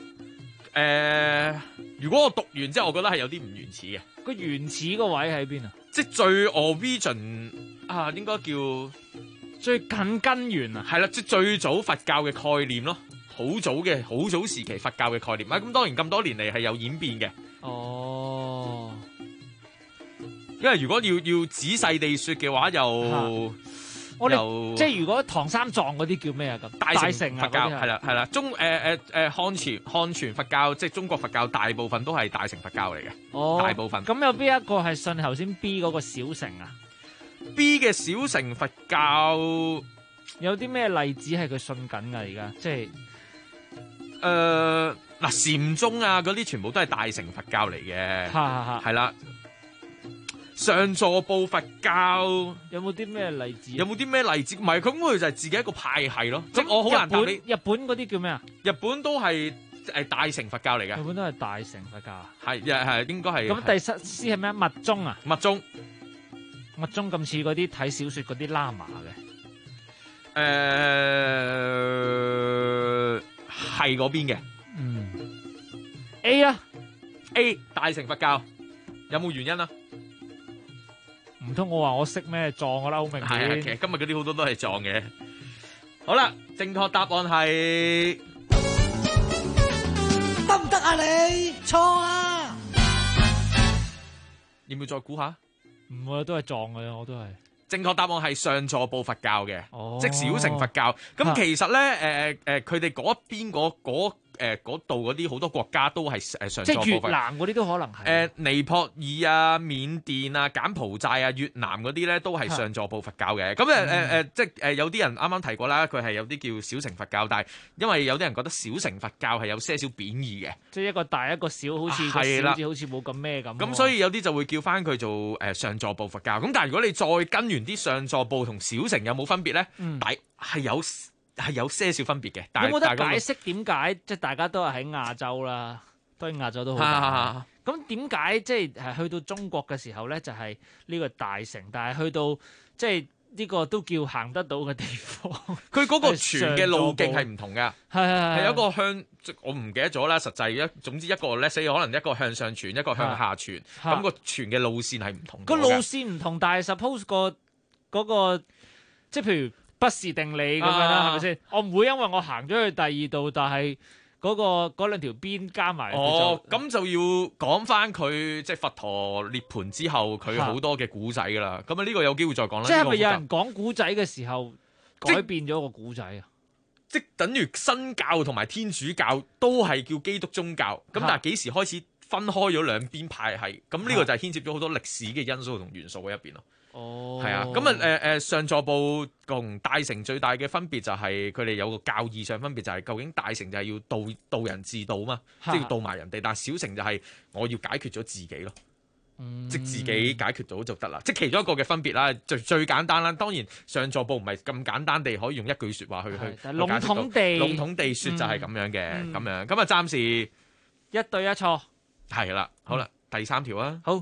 如果我讀完之後，我覺得係有啲唔原始嘅。 個原始個位喺邊啊？ 即係最 origin 啊，應該叫最近根源啊。 係啦，即係最早佛教嘅概念咯，好早時期佛教嘅概念啊。咁當然咁多年嚟係有演變嘅。哦，因為如果要仔細地說嘅話， 我哋即係如果唐三藏嗰啲叫咩啊？咁大乘佛教係啦，中漢傳佛教即係中國佛教大部分都係大乘佛教嚟嘅。哦，大部分。 咁有邊一個係信頭先 B 嗰個小乘啊 ？B 嘅小乘佛教有啲咩例子係佢信緊㗎？而家即係嗱禪宗啊嗰啲全部都係大乘佛教嚟嘅。係啦。上座部佛教有冇啲咩例子？ 唔係，佢就係自己一個派系咯。咁我好難答你。 日本嗰啲叫咩啊？ 日本都係大乘佛教嚟嘅。 日本都係大乘佛教。 係應該係。咁第C係咩？密宗啊？ 密宗咁似嗰啲睇小說嗰啲喇嘛嘅。 係嗰邊嘅。 A 啊 ，A 大乘佛教有冇原因啊？ 唔通我話我識咩撞我啦，好明顯。 係其實今日嗰啲好多都係撞嘅。好啦，正確答案係得唔得啊？你錯啊！ 要唔要再估下？ 唔會，都係撞嘅，我都係。 正確答案係上座部佛教嘅，即小乘佛教。咁其實咧，佢哋嗰邊嗰度嗰啲好多國家都係上座部佛教。 即越南嗰啲都可能係。 尼泊爾啊、緬甸啊、柬埔寨啊、越南嗰啲咧都係上座部佛教嘅。咁即有啲人啱啱提過啦，佢係有啲叫小乘佛教，但係因為有啲人覺得小乘佛教係有些少貶義嘅， 即一個大一個小，好似好似冇咁咩咁。 咁所以有啲就會叫翻佢做上座部佛教。咁但係如果你再跟完啲上座部同小乘有冇分別咧？係有些少分別嘅，但係有冇得解釋點解即係大家都係喺亞洲啦，當然亞洲都好大。咁點解即係去到中國嘅時候咧，就係呢個大乘，但係去到即係呢個都叫行得到嘅地方， 佢嗰個傳嘅路徑係唔同嘅，係有一個向我唔記得咗啦。實際總之一個咧，所以可能一個向上傳，一個向下傳，咁個傳嘅路線係唔同。 個路線唔同，但係 suppose 嗰個即係譬如。不是定理咁樣啦，係咪先？我唔會因為我行咗去第二度，但係嗰兩條邊加埋。 咁就要講翻佢即係佛陀涅槃之後，佢好多嘅古仔噶啦。咁呢個有機會再講啦。 即係咪有人講古仔嘅時候改變咗個古仔啊？ 即等於新教同埋天主教都係叫基督宗教，咁但係幾時開始分開咗兩邊派系？咁呢個就係牽涉咗好多歷史嘅因素同元素喺入邊咯。係啊，咁上座部同大乘最大嘅分別就係佢哋有個教義上分別，就係究竟大乘就係要導人自導嘛，即係要導埋人哋，但係小乘就係我要解決咗自己咯。 即自己解決到就得啦。即其中一個嘅分別啦，就最簡單啦。當然上座部唔係咁簡單地可以用一句説話去籠統地説就係咁樣嘅咁樣。咁啊，暫時一對一錯。 係啦，好啦，第3條啊， 好。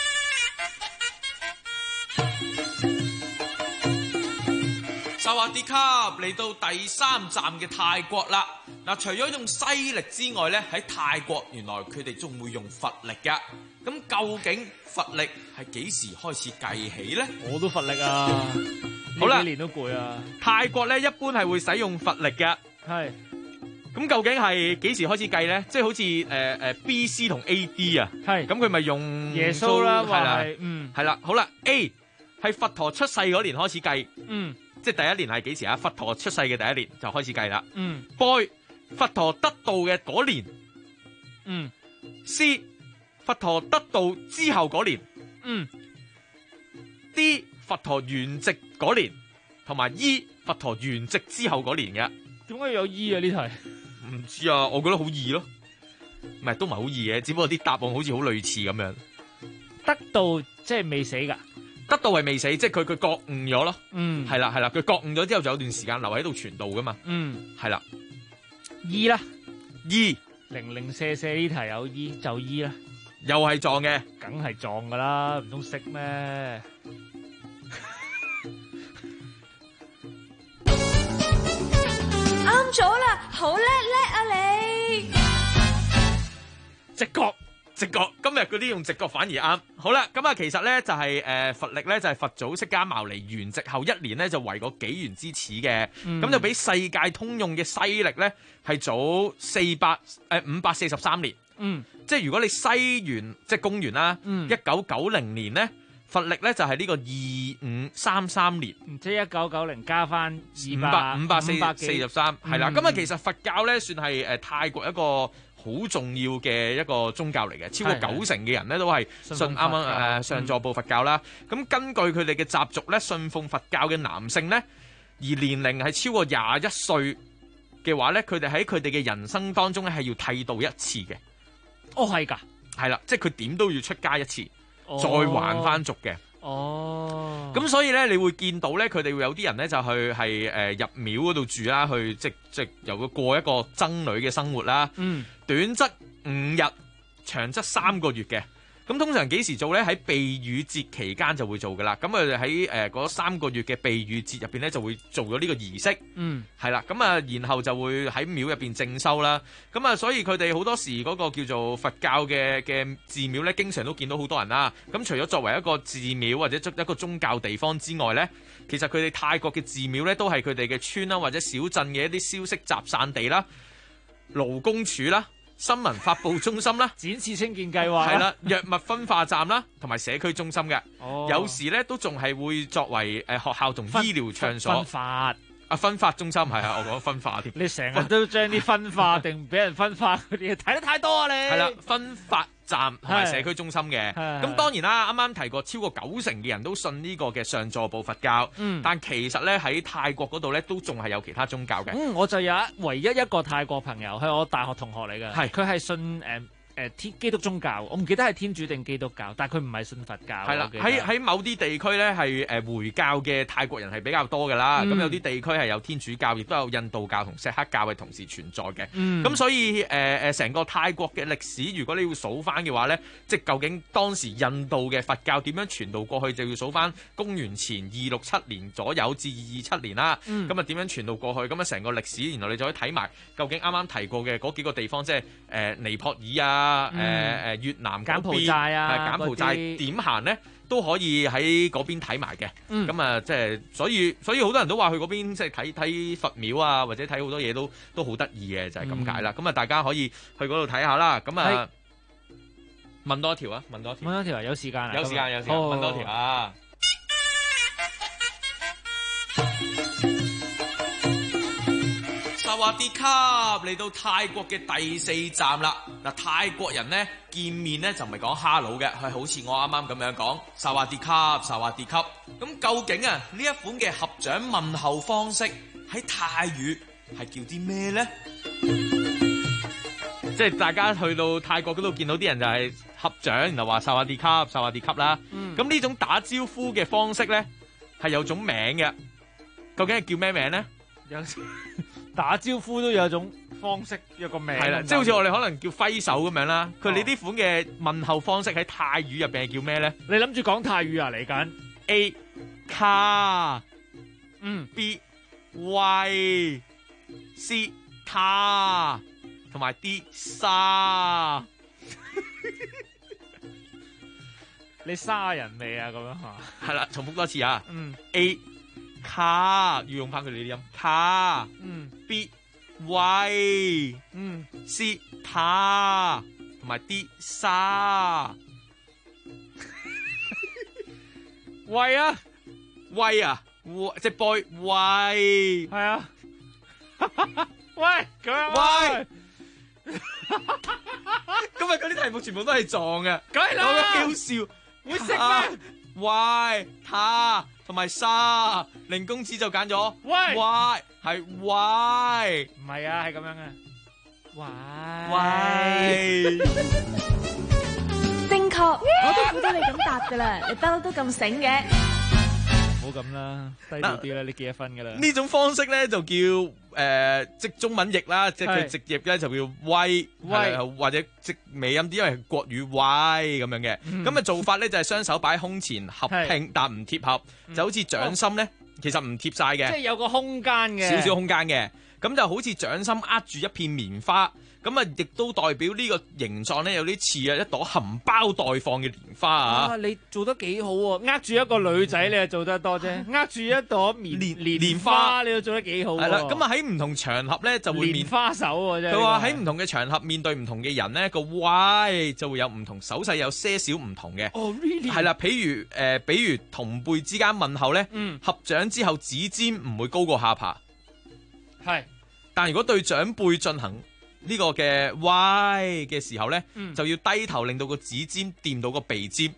薩瓦迪卡嚟到第3站嘅泰國啦。嗱，除咗用西力之外咧，喺泰國原來佢哋仲會用佛力噶。咁究竟佛力係幾時開始計起咧？ 我都佛力啊！ 好啦， 幾年都攰啊！ 泰國咧一般係會使用佛力嘅。 係。 咁究竟係幾時開始計咧？即係好似B.C. 同 A.D. 啊。 係。 咁佢咪用耶穌啦？ 係啦，係啦。好啦 ，A 係佛陀出世嗰年開始計。即係第一年係幾時啊？佛陀出世嘅第一年就開始計啦。B 佛陀得道嘅嗰年。C 佛陀得道之後嗰年。D 佛陀圓寂嗰年，同埋 E 佛陀圓寂之後嗰年嘅。 點解有 E 啊？呢題唔知啊，我覺得好易咯。唔係都唔係好易嘅，只不過啲答案好似好類似咁樣。 得道即係未死㗎。 得道係未死，即係佢覺悟咗咯。係啦，佢覺悟咗之後就有段時間留喺度傳道噶嘛。係啦。 E 啦 ，E 零零舍舍呢題有 E 就 E 啦。 又係撞嘅， 梗係撞噶啦，唔通識咩？ 啱咗啦，好叻啊你！ 直覺，今日嗰啲用直覺反而啱。好啦，咁啊，其實咧就係佛力咧就係佛祖釋迦牟尼圓寂後1年咧就為個紀元之始嘅，咁就比世界通用嘅西曆咧係早543年。即係如果你西元即係公元啦，1990年咧佛力咧就係呢個2533年， 即係1990加翻 543係啦。咁啊，其實佛教咧算係泰國一個好重要嘅一個宗教嚟嘅，超過90%嘅人咧都係信啱啱上座部佛教啦。咁根據佢哋嘅習俗咧，信奉佛教嘅男性咧，而年齡係超過21歲嘅話咧，佢哋喺佢哋嘅人生當中咧係要剃度一次嘅。 哦，係㗎， 係啦，即係佢點都要出家一次，再還翻俗嘅。咁所以咧，你會見到咧，佢哋會有啲人咧就去係入廟嗰度住啦，去即由佢過一個僧侶嘅生活啦。短則5日，長則3個月嘅。咁通常幾時做咧？喺避雨節期間就會做噶啦。咁佢哋喺嗰3個月嘅避雨節入邊咧，就會做咗呢個儀式。係啦。咁啊，然後就會喺廟入邊靜修啦。咁啊，所以佢哋好多時嗰個叫做佛教嘅寺廟咧，經常都見到好多人啦。咁除咗作為一個寺廟或者一個宗教地方之外咧，其實佢哋泰國嘅寺廟咧，都係佢哋嘅村啦或者小鎮嘅一啲消息集散地啦、勞工處啦、新聞發佈中心啦、 展示清潔計劃係啦、藥物分化站啦，同埋社區中心嘅。有時咧都仲係會作為學校同醫療場所分發中心。係啊，我講分化添。 你成日都將啲分化定俾人分化嗰啲睇得太多啊！你係啦，分發站同埋社區中心嘅。咁當然啦，啱啱提過超過90%嘅人都信呢個嘅上座部佛教。但其實咧喺泰國嗰度咧都仲係有其他宗教嘅。 我就有唯一一個泰國朋友係我大學同學嚟嘅，佢係信基督宗教，我唔記得係天主定基督教，但係佢唔係信佛教。係啦， 喺某啲地區咧係回教嘅泰國人係比較多㗎啦。咁有啲地區係有天主教，亦都有印度教同錫克教係同時存在嘅。咁所以成個泰國嘅歷史，如果你要數翻嘅話咧，即係究竟當時印度嘅佛教點樣傳導過去，就要數翻公元前267年左右至227年啦。咁啊點樣傳導過去？咁啊成個歷史，然後你就可以睇埋究竟啱啱提過嘅嗰幾個地方，即係尼泊爾啊。越南、 柬埔寨啊， 柬埔寨點行咧都可以喺嗰邊睇埋嘅。咁啊，即係所以好多人都話去嗰邊即係睇佛廟啊，或者睇好多嘢都好得意嘅，就係咁解啦。咁啊，大家可以去嗰度睇下啦。咁啊，問多一條啊，問多一條啊，有時間啊， 有時間，問多條啊。薩瓦迪卡嚟到泰國嘅第4站啦！嗱，泰國人咧見面咧就唔係講哈嘍嘅，係好似我啱啱咁樣講薩瓦迪卡，薩瓦迪卡。咁究竟啊呢一款嘅合掌問候方式喺泰語係叫啲咩咧？ 即係大家去到泰國嗰度見到啲人就係合掌，然後話薩瓦迪卡、薩瓦迪卡啦。咁呢種打招呼嘅方式咧係有種名嘅，究竟係叫咩名咧？ 有打招呼都有種方式，有個名。係啦， 即係好似我哋可能叫揮手咁樣啦。佢哋呢款嘅問候方式喺泰語入邊係叫咩咧？ 你諗住講泰語啊？嚟緊 A 卡，B 喂，C 卡，同埋 D 沙。 你沙人未啊？咁樣嚇。 係啦，重複多次啊。A 卡要用翻佢哋啲音，卡。B 喂。C 卡，同埋 D 沙。 喂啊！ 喂啊！即係 boy 喂。 係啊。喂，咁樣喂。 今日嗰啲題目全部都係撞嘅， 梗係啦， 我覺得幾好笑。 會識咩？ 喂，他同埋沙，凌公子就揀咗喂，係喂， 唔係啊，係咁樣嘅。 喂， 正確，我都估到你咁答噶啦，你不嬲都咁醒嘅。 唔好咁啦，低調啲啦，你幾多分噶啦？ 呢種方式咧就叫即中文譯啦，即係佢直譯咧就叫喂，或者即尾音啲，因為係國語喂咁樣嘅。咁嘅做法咧就係雙手擺喺胸前合拼，但唔貼合，就好似掌心咧，其實唔貼晒嘅， 即係有個空間嘅， 少少空間嘅。咁就好似掌心握住一片棉花，咁啊亦都代表呢個形狀咧有啲似一朵含苞待放嘅蓮花啊！ 你做得幾好喎，握住一個女仔你就做得多啫，握住一朵蓮花你都做得幾好。 係啦，咁啊喺唔同場合咧就會蓮花手喎，真係。 佢話喺唔同嘅場合面對唔同嘅人咧，個喂就會有唔同手勢，有些少唔同嘅。 哦，really？ 係啦，比如同輩之間問候咧，合掌之後指尖唔會高過下巴。 係， 但如果對長輩進行呢個嘅喂嘅時候咧，就要低頭令到個指尖掂到個鼻尖。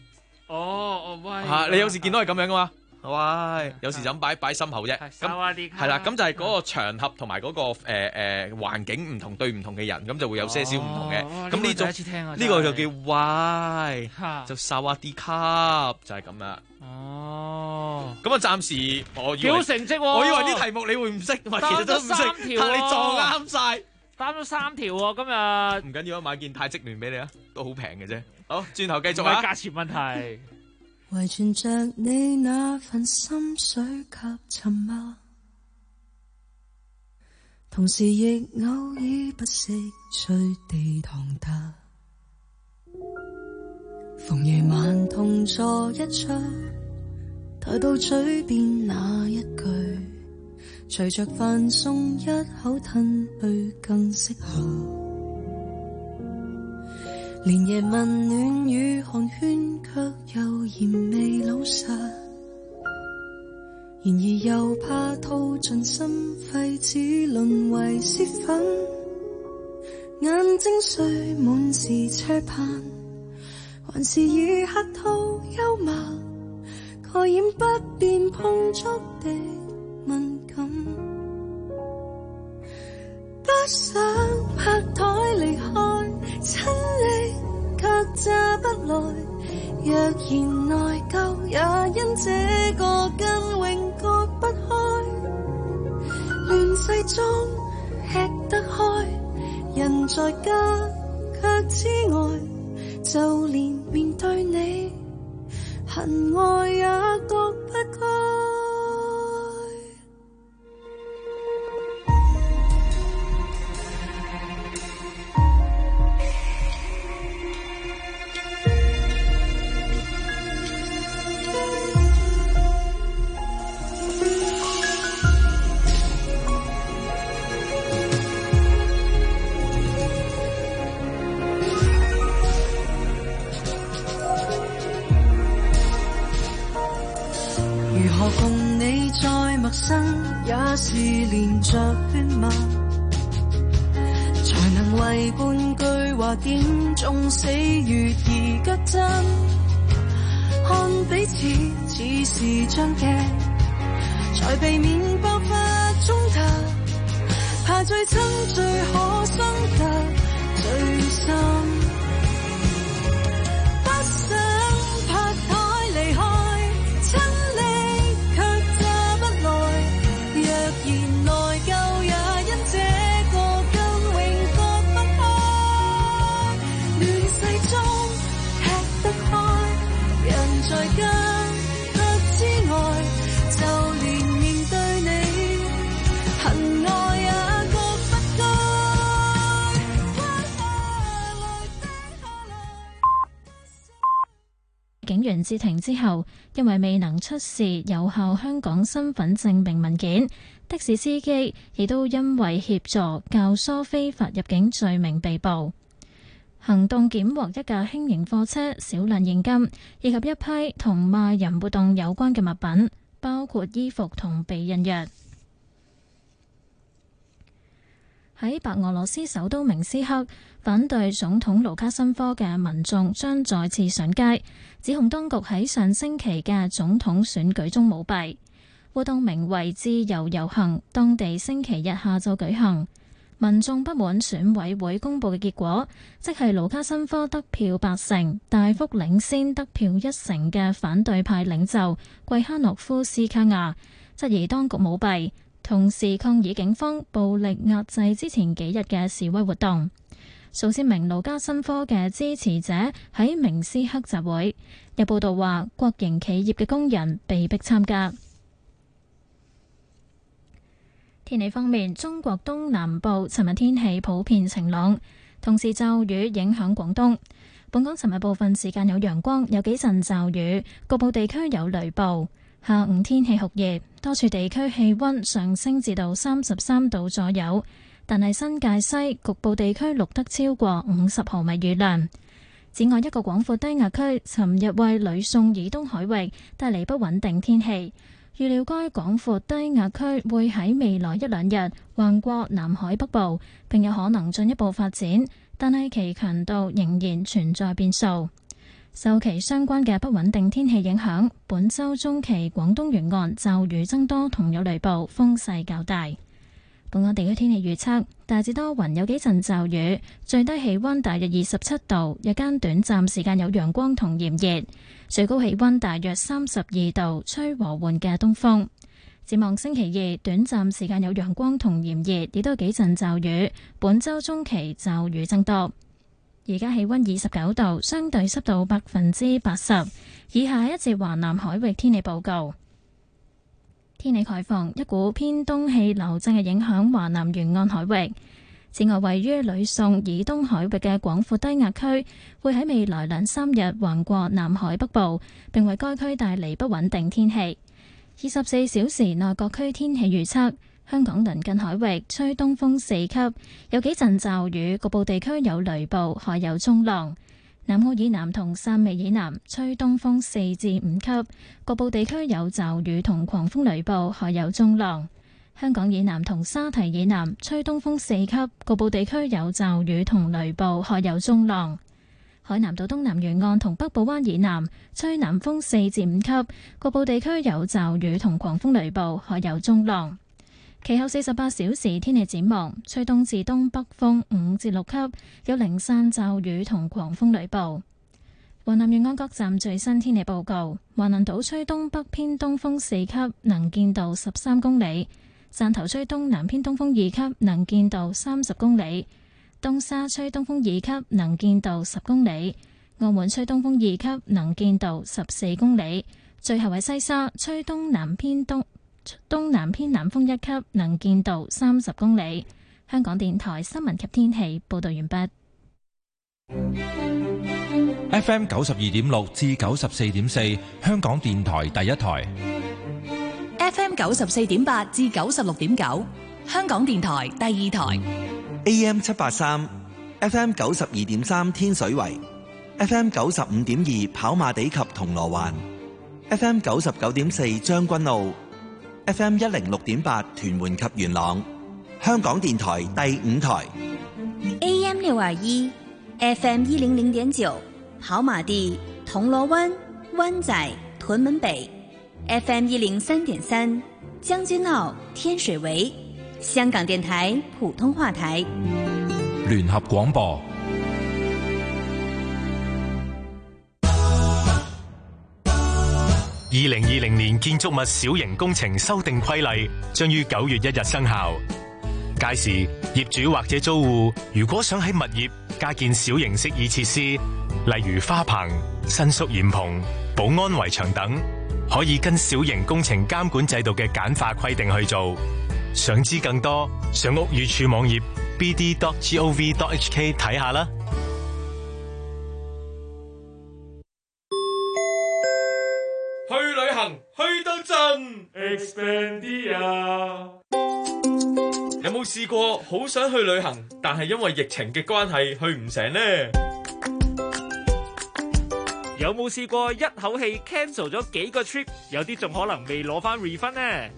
喂， 你有時見到係咁樣噶嘛？喂，有時就咁擺心口啫。咁係啦，咁就係嗰個場合同埋嗰個環境唔同，對唔同嘅人，咁就會有些少唔同嘅。咁呢種呢個就叫喂，就薩瓦迪卡，就係咁啦。咁啊，暫時我以為幾好成績喎， 我以為啲題目你會唔識，其實都唔識，但你撞啱晒， 擔咗3條喎，今日唔緊要啊，買件太積亂俾你啊，都好平嘅啫。好，轉頭繼續啊， 價錢問題。 遺存着你那份心水及沉默，同時亦偶爾不識隨地堂踏，逢夜晚同坐一桌，抬到嘴邊那一句，隨着飯餸一口吞去更適合。連夜問暖與寒暄，卻又嫌未老實。然而又怕吐盡心肺，只淪為洩憤。眼睛雖滿是奢盼，還是以客套幽默蓋掩不便碰觸的敏感。不想拍台離開，親你卻詐不來。若然內疚，也因這個根永割不開。亂世中吃得開，人在家卻之外，就連面對你，恨愛也覺不該。共你再陌生，也是連着血脈，才能為半句話點中死穴而腳震。看彼此似是將劇，才避免爆發衝突。怕最親最可心得， 對心，不想拍台離開，親昵卻詐不來。若然內疚，也因這個根永割不開。亂世中吃得開，人在間隔之外，就連面對你，恨愛也割不開。 警員截停之後，因為未能出示有效香港身份證明文件，的士司機亦都因為協助教唆非法入境罪名被捕。行動檢獲一架輕型貨車、少量現金，以及一批同賣淫活動有關嘅物品，包括衣服同避孕藥。喺白俄羅斯首都明斯克，反對總統盧卡申科嘅民眾將再次上街，指控當局喺上星期嘅總統選舉中舞弊。活動名為自由遊行，當地星期日下晝舉行。民眾不滿選委會公佈嘅結果，即係盧卡申科得票80%，大幅領先得票1%嘅反對派領袖季哈諾夫斯卡亞，質疑當局舞弊，同時抗議警方暴力壓制之前幾日嘅示威活動。數千名盧卡申科嘅支持者喺明斯克集會，有報道話國營企業嘅工人被迫參加。天氣方面，中國東南部尋日天氣普遍晴朗，同時驟雨影響廣東。本港尋日部分時間有陽光，有幾陣驟雨，局部地區有雷暴。下午天氣酷熱，多處地區氣溫上升至到33度左右，但係新界西局部地區錄得超過50毫米雨量。此外，一個廣闊低壓區尋日為呂宋以東海域帶嚟不穩定天氣。預料該廣闊低壓區會喺未來一兩日橫過南海北部，並有可能進一步發展，但係其強度仍然存在變數。受其相關嘅不穩定天氣影響，本週中期廣東沿岸驟雨增多同有雷暴，風勢較大。本港地區天氣預測，大致多雲，有幾陣驟雨，最低氣溫大約27度，日間短暫時間有陽光同炎熱，最高氣溫大約32度，吹和緩嘅東風。展望星期二，短暫時間有陽光同炎熱，亦都有幾陣驟雨。本週中期驟雨增多。而家氣溫29度，相對濕度80%。以下一節華南海域天氣報告。天氣概況，一股偏東氣流正係影響華南沿岸海域。此外，位於呂宋以東海域嘅廣闊低壓區會喺未來2-3日橫過南海北部，並為該區帶嚟不穩定天氣。24小時內各區天氣預測：香港鄰近海域吹東風4級，有幾陣驟雨，局部地區有雷暴，海有中浪。南澳以南同汕尾以南吹東風4至5級，局部地區有驟雨同狂風雷暴，海有中浪。香港以南同沙堤以南吹東風4級，局部地區有驟雨同雷暴，海有中浪。海南島東南沿岸同北部灣以南吹南風4至5級，局部地區有驟雨同狂風雷暴，海有中浪。其後48小時天氣展望，吹東至東北風5至6級，有零散驟雨同狂風雷暴。華南沿岸各站最新天氣報告：華南島吹東北偏東風4級，能見度13公里；汕頭吹東南偏東風2級，能見度30公里；東沙吹東風2級，能見度10公里；澳門吹東風2級，能見度14公里。最後喺西沙吹東南偏南風1級，能見度30公里。香港電台新聞及天氣報道完畢。 FM 92.6至94.4，香港電台第一台。 FM 94.8至96.9，香港電台第二台。 AM 783 FM 92.3天水圍 FM 95.2跑馬地及銅鑼灣 FM 99.4將軍澳FM 106.8屯門及元朗，香港電台第五台 AM 621 FM 100.9跑馬地、銅鑼灣、灣仔、屯門北 FM 103.3將軍澳、天水圍，香港電台普通話台。 聯合廣播 2020年建築物小型工程修訂規例將於9月1日生效。屆時，業主或者租戶如果想喺物業加建小型適意設施，例如花棚、伸縮簷篷、保安圍牆等，可以跟小型工程監管制度嘅簡化規定去做。想知更多，上屋宇署網頁 bd.gov.hk 睇下啦。 去旅行去到盡 Expandia。有冇試過好想去旅行，但係因為疫情嘅關係去唔成呢？ 有冇試過一口氣 cancel 咗幾個 trip， 有啲仲可能未攞翻 refund 呢？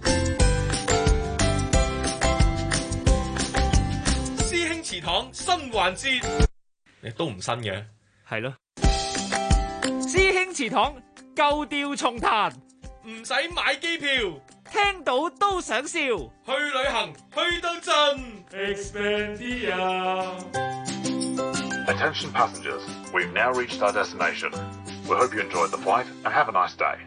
師兄祠堂新環節，都唔新嘅， 係咯。師兄祠堂舊調重彈， 唔使買機票， 聽到都想笑。 去旅行去到盡 Expandia。 Attention passengers, we've now reached our destination. We hope you enjoyed the flight and have a nice day.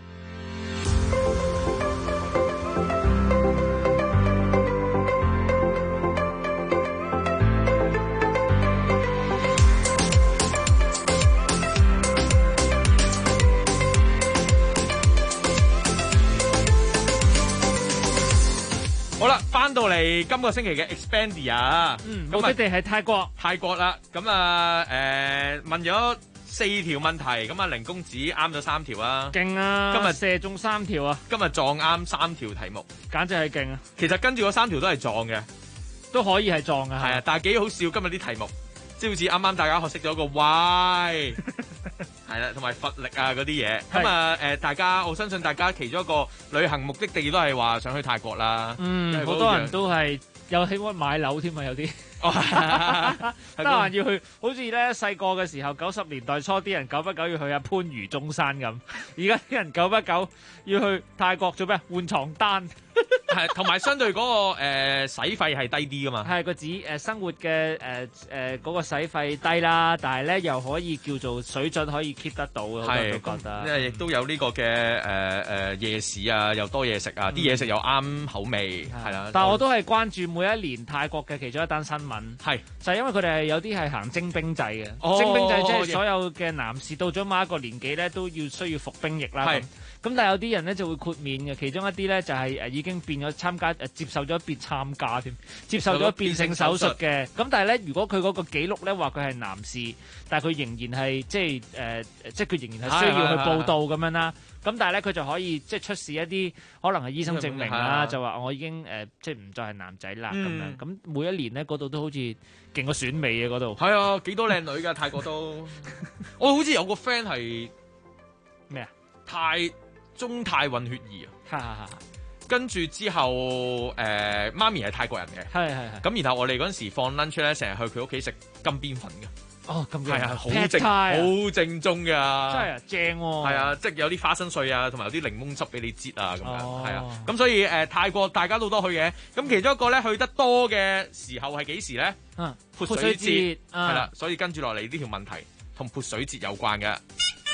好啦，翻到嚟今個星期嘅 Expandia， 目的地係泰國啦。咁啊，問咗4條問題，咁啊凌公子啱咗3條啊， 勁啊！今日射中3條啊， 今日撞啱3條題目， 簡直係勁啊！ 其實跟住嗰3條都係撞嘅， 都可以係撞嘅， 係啊，但係幾好笑今日啲題目，即係好似啱啱大家學識咗個 why， 係啦，同埋佛力啊嗰啲嘢。咁啊大家我相信大家其中一個旅行目的地都係話想去泰國啦。 好多人都係有希望買樓添啊，有啲。得閒要去，好似咧細個嘅時候90年代初啲人久不久要去阿番禺中山咁，而家啲人久不久要去泰國做咩？換床單， 係同埋相對嗰個使費係低啲噶嘛， 係個生活嘅嗰個使費低啦，但係咧又可以叫做水準可以 keep 得到嘅，好多人都覺得。 因為亦都有呢個嘅夜市啊，又多嘢食啊，啲嘢食又啱口味，係啦。 但係我都係關注每一年泰國嘅其中一單新聞。 係就係因為佢哋係有啲係行徵兵制嘅，徵兵制即係所有嘅男士到咗某一個年紀咧都需要服兵役啦。咁但係有啲人咧就會豁免嘅，其中一啲咧就係已經變咗參加接受咗接受咗變性手術嘅。咁但係咧，如果佢嗰個記錄咧話佢係男士，但係佢仍然係即係佢仍然係需要去報到咁樣啦。咁但係咧，佢就可以即係出示一啲可能係醫生證明啦，就話我已經即係唔再係男仔啦咁樣。咁每一年咧，嗰度都好似勁過選美嘅嗰度。 係啊，幾多靚女㗎泰國都。我好似有個 friend 係咩啊？ 中泰混血兒啊。跟住之後媽咪係泰國人嘅。係。咁然後我哋嗰陣時放 lunch 咧，成日去佢屋企食金邊粉㗎。 哦，咁係啊，好正宗㗎，真係正喎。 係啊，即係有啲花生碎啊，同埋有啲檸檬汁俾你擠啊，咁樣係啊。咁所以泰國大家都多去嘅。咁其中一個咧去得多嘅時候係幾時咧？潑水節係啦。所以跟住落嚟呢條問題同潑水節有關嘅。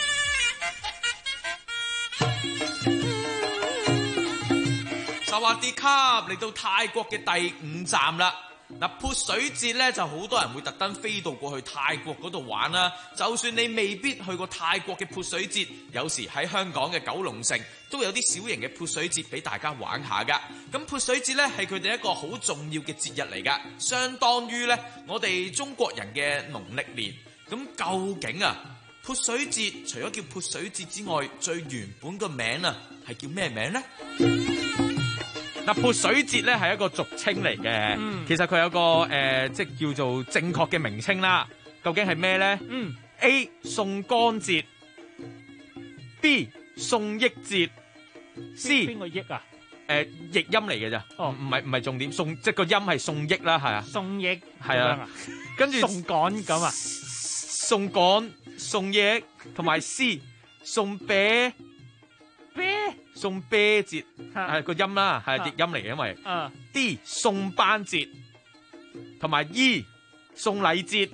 薩瓦迪卡嚟到泰國嘅第5站啦。嗱，潑水節咧就好多人會特登飛到過去泰國嗰度玩啦。就算你未必去過泰國嘅潑水節，有時喺香港嘅九龍城都有啲小型嘅潑水節俾大家玩下噶。咁潑水節咧係佢哋一個好重要嘅節日嚟噶，相當於咧我哋中國人嘅農曆年。咁究竟啊潑水節除咗叫潑水節之外，最原本個名啊係叫咩名呢？嗱，潑水節咧係一個俗稱嚟嘅，其實佢有個即係叫做正確嘅名稱啦。究竟係咩咧？A 送乾節，B 送益節，C 邊個益啊？ 譯音嚟嘅咋？哦，唔係重點，送即係個音係送益啦，係啊。 送益係啊，跟住送趕咁啊， 送趕、送益同埋 C 送啤。送啤節係個音啦，係譯音嚟嘅，因為 D 送班節同埋 E 送禮節，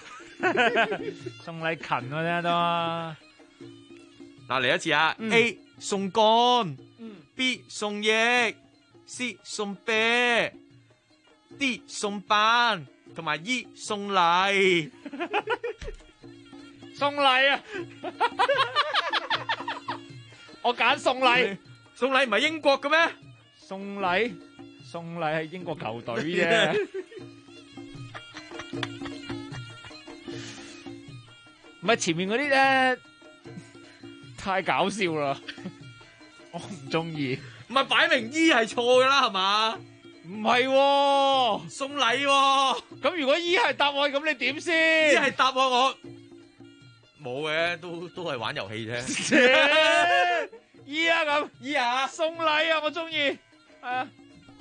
送禮勤嗰啲都。 嗱嚟一次啊，A 送乾，B 送翼，C 送啤，D 送板，同埋 E 送禮。 送禮啊！我揀送禮。 送禮唔係英國嘅咩？ 送禮係英國球隊啫。唔係前面嗰啲咧，太搞笑啦！我唔中意。 唔係擺明 E 係錯㗎啦，係嘛？ 唔係喎， 送禮喎。 咁如果 E 係答案，咁你點先 ？E 係答案我冇嘅，都係玩遊戲啫。 E 啊咁 ，E 啊， 送禮啊，我中意。係啊。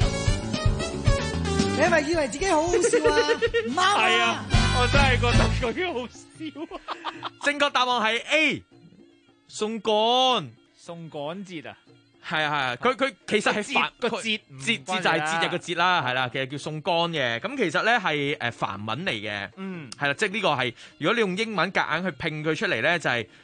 你係咪以為自己好好笑啊？唔啱啊！ 係啊，我真係覺得佢好笑啊！ 正確答案係 A， 送乾。 送乾節啊！ 係啊，佢其實係個節就係節日個節啦，係啦，其實叫送乾嘅。咁其實咧係梵文嚟嘅，係啦，即係呢個係如果你用英文夾硬去拼佢出嚟咧，就係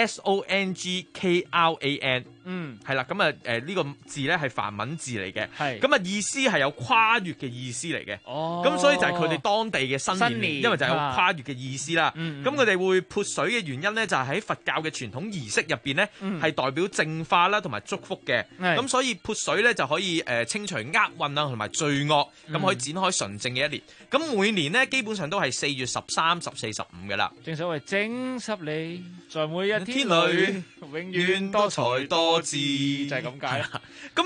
SONGKRAN，係啦，咁啊呢個字咧係梵文字嚟嘅，咁啊意思係有跨越嘅意思嚟嘅，咁所以就係佢哋當地嘅新年，因為就係有跨越嘅意思啦。咁佢哋會潑水嘅原因咧，就係喺佛教嘅傳統儀式入邊咧，係代表淨化啦同埋祝福嘅，咁所以潑水咧就可以清除厄運啊同埋罪惡，咁可以展開純正嘅一年。咁每年咧基本上都係4月13、14、15嘅啦。 正所謂整濕你，在每一天裏永遠多才多姿，就係咁解啦。 咁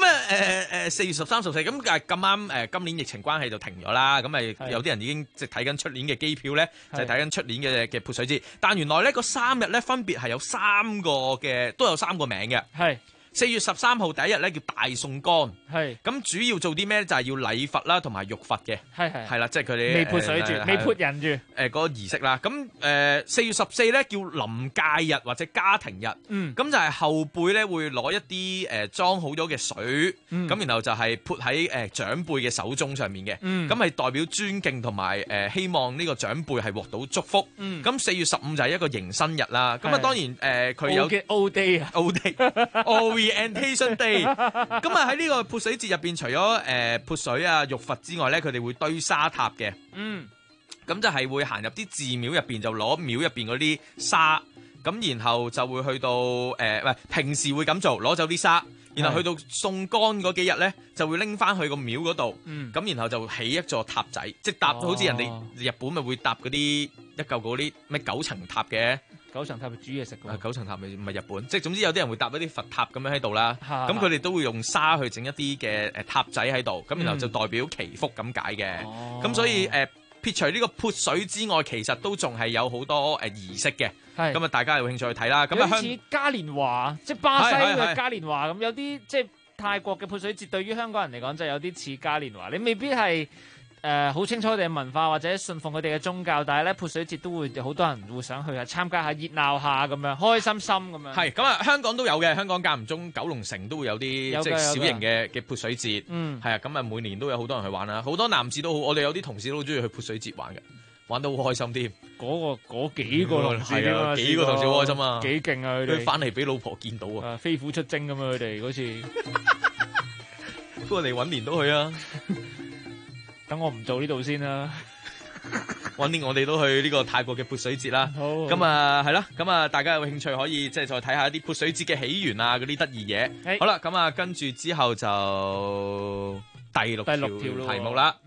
4月13、14咁，但係咁啱今年疫情關係就停咗啦。咁有啲人已經即係睇緊出年嘅機票咧，就係睇緊出年嘅潑水節。但原來咧個3日咧分別係有都有3個名嘅。係4月13號第一日咧叫大送乾，係咁主要做啲咩？就係要禮佛啦，同埋浴佛嘅，係啦，即係佢哋未潑水住，未潑人住， 嗰個儀式啦。咁4月14咧叫臨界日或者家庭日，咁就係後輩咧會攞一啲裝好咗嘅水，咁然後就係潑喺長輩嘅手中上面嘅，咁係代表尊敬同埋希望呢個長輩係獲到祝福。咁4月15就係一個迎新日啦。咁啊當然佢有嘅 O Day 啊 ，O Day。Orientation Day， 咁啊喺呢個潑水節入邊，除咗潑水啊、浴佛之外咧，佢哋會堆沙塔嘅。咁就係會行入啲寺廟入邊，就攞廟入邊嗰啲沙，咁然後就會去到平時會咁做，攞走啲沙，然後去到送乾嗰幾日咧，就會拎翻去個廟嗰度，咁然後就起一座塔仔，即係搭好似人哋日本咪會搭嗰啲一嚿嗰啲咩9層塔嘅。 9層塔係煮嘢食㗎。 9層塔咪唔係日本，即係總之有啲人會搭一啲佛塔咁樣喺度啦。咁佢哋都會用沙去整一啲嘅塔仔喺度，咁然後就代表祈福咁解嘅。咁所以撇除呢個潑水之外，其實都仲係有好多儀式嘅。咁啊，大家有興趣去睇啦。咁啊， 好似嘉年華，即係巴西嘅嘉年華咁，有啲即係泰國嘅潑水節，對於香港人嚟講就有啲似嘉年華。你未必係好清楚佢哋嘅文化或者信奉佢哋嘅宗教，但係咧潑水節都會好多人會想去參加下，熱鬧下咁樣，開心心咁樣。 係咁啊，香港都有嘅，香港間唔中九龍城都會有啲即係小型嘅潑水節。係啊，咁啊每年都有好多人去玩啦，好多男士都好，我哋有啲同事都好中意去潑水節玩嘅，玩得好開心添。 嗰幾個同事係啊，幾個同事好開心啊， 幾勁啊佢哋， 翻嚟俾老婆見到啊， 飛虎出征咁啊佢哋嗰次。 不過你揾年都去啊。 等我唔做呢度先啦， 揾年我哋都去呢個泰國嘅潑水節啦。好，咁啊係啦，咁啊大家有興趣可以即係再睇下一啲潑水節嘅起源啊，嗰啲得意嘢。好啦，咁啊跟住之後就第六條題目啦。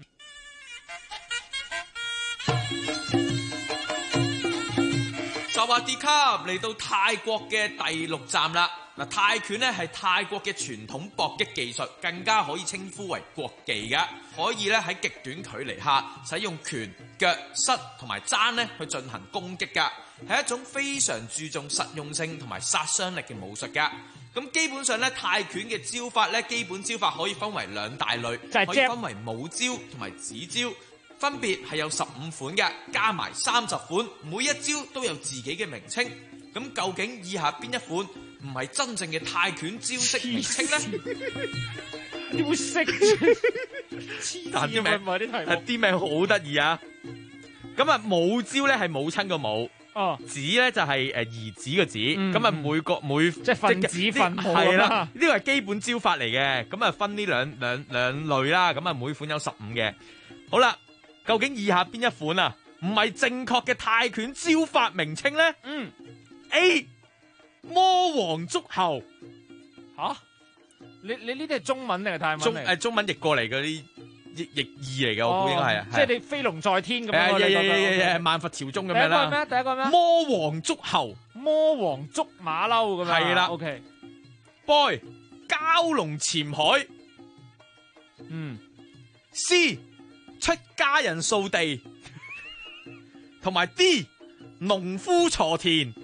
薩瓦迪卡嚟到泰國嘅第6站啦。嗱，泰拳咧係泰國嘅傳統搏擊技術，更加可以稱呼為國技㗎。可以咧喺極短距離下使用拳、腳、膝同埋踭咧去進行攻擊㗎，係一種非常注重實用性同埋殺傷力嘅武術㗎。咁基本上咧，泰拳嘅招法咧，基本招法可以分為2大類，可以分為武招同埋指招。分別係有15款嘅，加埋30款，每一招都有自己嘅名稱。咁究竟以下邊一款唔係真正嘅泰拳招式名稱咧？ 點會識？ 但啲名好得意啊！咁啊，武招咧係母親個母， 子咧就係兒子嘅子，咁啊每即係分子分母係啦，呢個係基本招法嚟嘅，咁啊分呢兩類啦，咁啊每款有15嘅。好啦，究竟以下邊一款啊唔係正確嘅泰拳招法名稱咧？A 魔王足后吓？你呢啲係中文定係泰文嚟？ 中文譯過嚟嗰啲譯義嚟嘅，我估應該係啊。 即係你飛龍在天咁樣。 萬佛朝宗咁樣啦。 第一個咩？ 魔王足后。 魔王捉馬騮咁樣。 係啦。 OK。 Boy 蛟龍潛海。C 出家人掃地。同埋 D 農夫鋤田。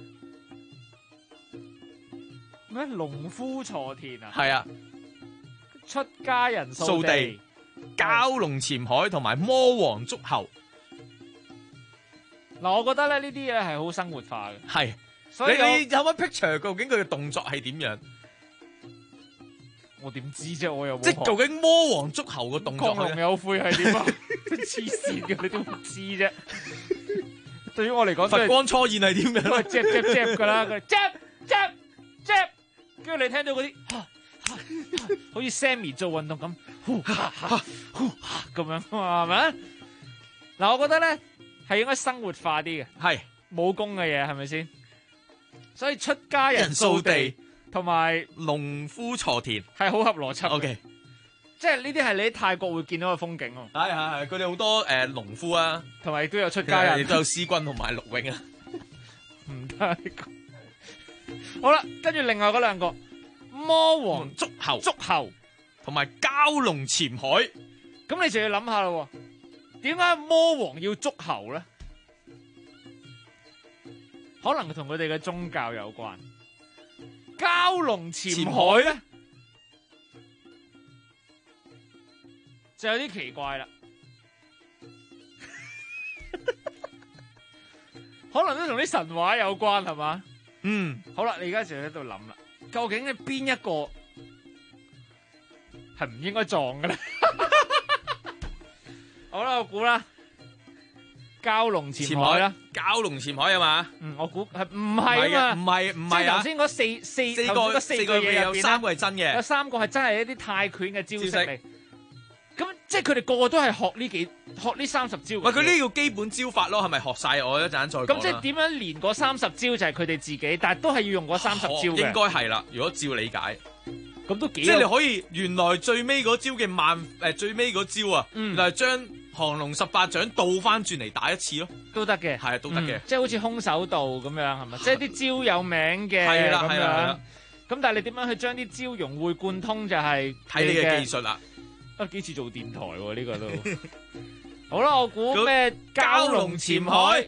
咩？農夫鋤田啊？ 係啊。 出家人掃地。 蛟龍潛海同埋魔王足后。 嗱，我覺得咧呢啲嘢係好生活化嘅。 係， 所以你有乜 picture？究竟佢嘅動作係點樣？ 我點知啫？我又冇。 即係究竟魔王足后嘅動作？ 亢龍有悔係點啊？黐線嘅，你都唔知啫。對於我嚟講， 佛光初現係點樣？ 都係 jab 噶啦，佢 jab，跟住你聽到嗰啲。好似 Sammy 做運動咁，咁樣係咪？嗱，我覺得咧係應該生活化啲嘅， 係武功嘅嘢係咪先？所以出家人掃地同埋農夫鋤田係好合邏輯。 OK， 即係呢啲係你喺泰國會見到嘅風景喎。 係，佢哋好多農夫啊， 同埋亦都有出家人， 亦都有師君同埋陸永啊。 唔得，好啦，跟住另外嗰兩個。魔王足后同埋蛟龍潛海， 咁你就要諗下啦，點解魔王要足后咧？可能同佢哋嘅宗教有關。蛟龍潛海咧，就有啲奇怪啦。可能都同啲神話有關係嘛？好啦，你而家就喺度諗啦。究竟係邊一個係唔應該撞嘅咧？好啦，我估啦，蛟龍潛海啦， 蛟龍潛海啊嘛？ 我估係唔係啊嘛？ 唔係啊！ 頭先嗰四個嘢有3個係真嘅， 有3個係真係一啲泰拳嘅招式嚟。咁即係佢哋個個都係學呢30招。 喂，佢呢個基本招法咯，係咪學晒？我一陣再講。 咁即係點樣連嗰30招就係佢哋自己，但係都係要用嗰30招嘅。 應該係啦，如果照理解， 咁都幾。 即係你可以原來最尾嗰招嘅最尾嗰招啊，就將降龍18掌倒翻轉嚟打一次咯， 都得嘅。 係啊，都得嘅。 即係好似空手道咁樣係咪？即係啲招有名嘅咁樣。咁但係你點樣去將啲招融會貫通就係睇你嘅技術啦。 幾次做電台喎呢個都好啦，我估咩蛟龍潛海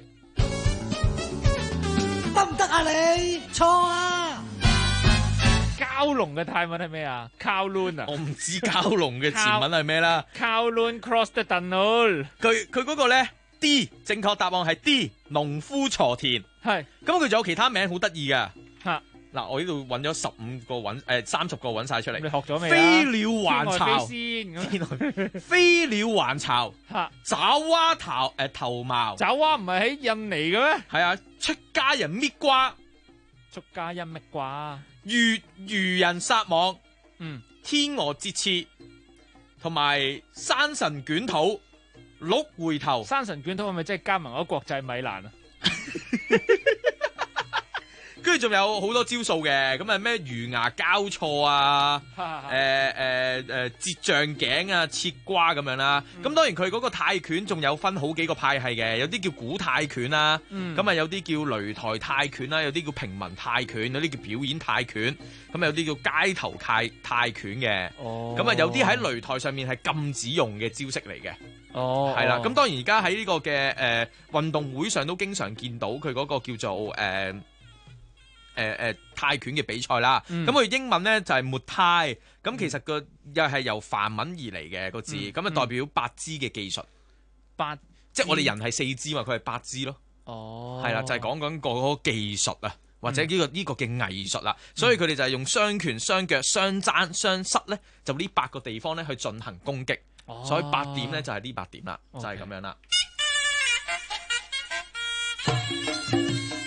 得唔得啊？你錯啊！ 蛟龍嘅泰文係咩啊？Kowloon啊？ 我唔知蛟龍嘅前文係咩啦。 Kowloon cross the tunnel。佢嗰個咧 D 正確答案係 D 農夫鋤田。 係。咁佢仲有其他名好得意㗎。 嚇。 嗱，我呢度揾咗15個30個揾晒出嚟。 你學咗未啊？ 飛鳥還巢，飛鳥還巢，爪哇頭矛。 爪哇唔係喺印尼嘅咩？ 係啊，出家人搣瓜， 出家人搣瓜， 漁人撒網，天鵝折翅，同埋山神捲土，鹿回頭。 山神捲土係咪即係加盟咗國際米蘭啊？ 跟住仲有好多招數嘅，咁啊咩魚牙交錯啊，截象頸啊，切瓜咁樣啦。咁當然佢嗰個泰拳仲有分好幾個派系嘅，有啲叫古泰拳啦，咁啊有啲叫擂台泰拳啦，有啲叫平民泰拳，有啲叫表演泰拳，咁有啲叫街頭泰拳嘅。咁啊有啲喺擂台上面係禁止用嘅招式嚟嘅。係啦。咁當然而家喺呢個嘅運動會上都經常見到佢嗰個叫做泰拳嘅比賽啦，咁佢英文咧就係 Muay Thai，咁其實個又係由梵文而嚟嘅個字，咁啊代表8支嘅技術，即係我哋人係4支嘛，佢係8支咯。係啦，就係講緊嗰個技術啊，或者呢個嘅藝術啦，所以佢哋就係用雙拳、雙腳、雙踭、雙膝咧，就呢8個地方咧去進行攻擊，所以8點咧就係呢8點啦，就係咁樣啦。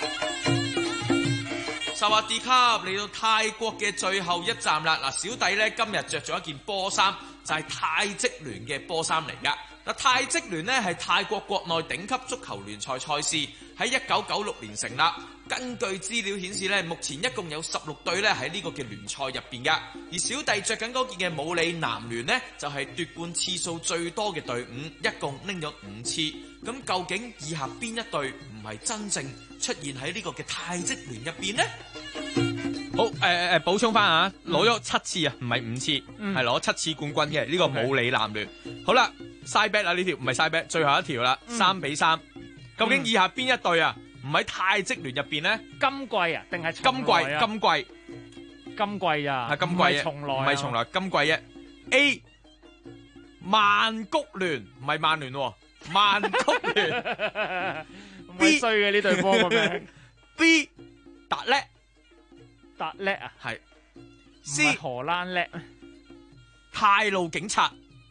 薩瓦迪卡嚟到泰國嘅最後一站啦！嗱，小弟呢今日着咗一件波衫，就係泰職聯嘅波衫嚟噶。嗱，泰職聯呢係泰國國內頂級足球聯賽賽事，喺1996年成立。根據資料顯示呢，目前一共有16隊呢喺呢個嘅聯賽入邊噶。而小弟着緊嗰件嘅武里男聯呢，就係奪冠次數最多嘅隊伍，一共拎咗5次。咁究竟以下邊一隊唔係真正出現喺呢個嘅泰職聯入邊呢？好，補充翻啊，攞咗7次啊，唔係5次，係攞7次冠軍嘅呢個武里男聯。好啦，side bet 啦，呢條唔係 side bet，最後一條啦，3-3。究竟以下邊一隊啊，唔喺泰職聯入邊呢？ 今季啊，定係今季啊？ 今季啊， 係今季嘅，唔係從來，今季嘅。A 曼谷聯，唔係曼聯喎，曼谷聯。 B 衰嘅呢隊波個名。 B 達叻。 達叻啊， 係 C 荷蘭叻， 泰路警察，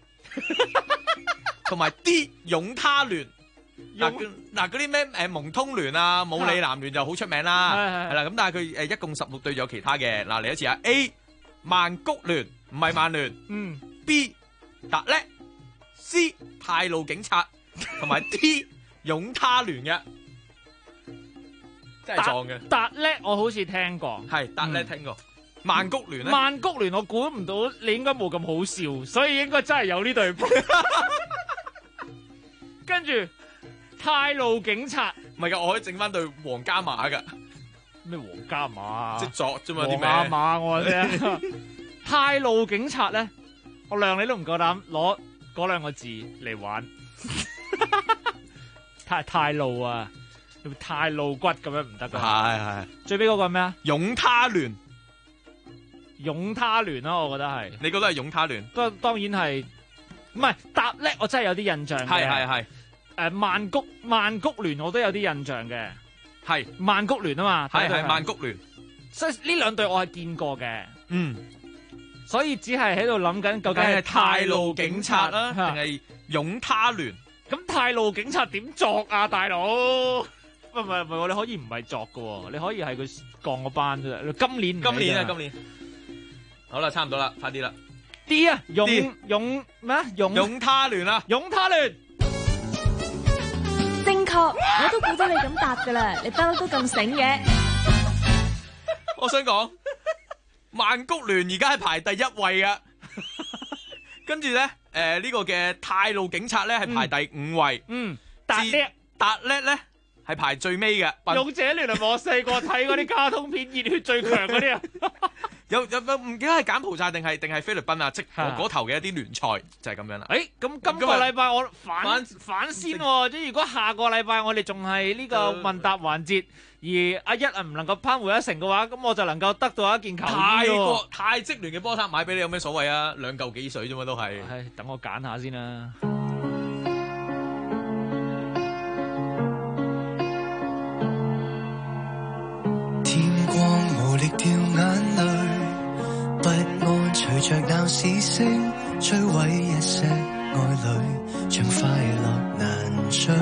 同埋 D 擁他聯。嗱嗰啲咩蒙通聯啊、武里男聯就好出名啦，係啦。咁但係佢一共16隊，有其他嘅。嗱，嚟一次啊 ，A 曼谷聯，唔係曼聯，B 達叻， C 泰路警察，同埋 D 擁他聯嘅。真係撞嘅。 達叻我好似聽過， 係達叻聽過。曼谷聯咧？ 曼谷聯我估唔到你應該冇咁好笑，所以應該真係有呢隊波。跟住泰路警察， 唔係㗎，我可以整翻對皇家馬㗎。 咩皇家馬？ 即係作啫嘛啲名。 皇家馬我聽。泰路警察咧，我量你都唔夠膽攞嗰2個字嚟玩。泰路啊！太露骨咁樣唔得噶， 係最尾嗰個係咩啊？ 擁他聯， 擁他聯啦，我覺得係。 你覺得係擁他聯？ 當然係，唔係達叻，我真係有啲印象嘅。係。曼谷聯我都有啲印象嘅。 係曼谷聯啊嘛。 係曼谷聯。 所以呢2隊我係見過嘅。所以只係喺度諗緊究竟係泰路警察啦，定係擁他聯？ 咁泰路警察點作啊，大佬？唔係，你可以唔係作嘅，你可以係佢降個班啫。今年。 好啦，差唔多啦，快啲啦。 D 啊，擁咩啊？ 擁他聯啊， 擁他聯。 正確，我都估到你咁答噶啦，你不嬲都咁醒嘅。 我想講，曼谷聯而家係排第1位啊。跟住咧，呢個嘅泰路警察咧係排第5位。達叻咧係排最尾嘅。 勇者聯係我細個睇嗰啲卡通片，熱血最強嗰啲啊！ 有唔記得係柬埔寨定係菲律賓啊？即嗰頭嘅一啲聯賽就係咁樣啦。 咁今個禮拜我反先喎，即係如果下個禮拜我哋仲係呢個問答環節，而阿一唔能夠攀回一城嘅話，咁我就能夠得到一件球衣。 泰職聯嘅波衫買俾你有咩所謂啊？2嚿幾水啫嘛，都係。 等我揀下先啦。 天光無力掉眼淚，不安隨着鬧市聲摧毀一些愛侶，像快樂難追。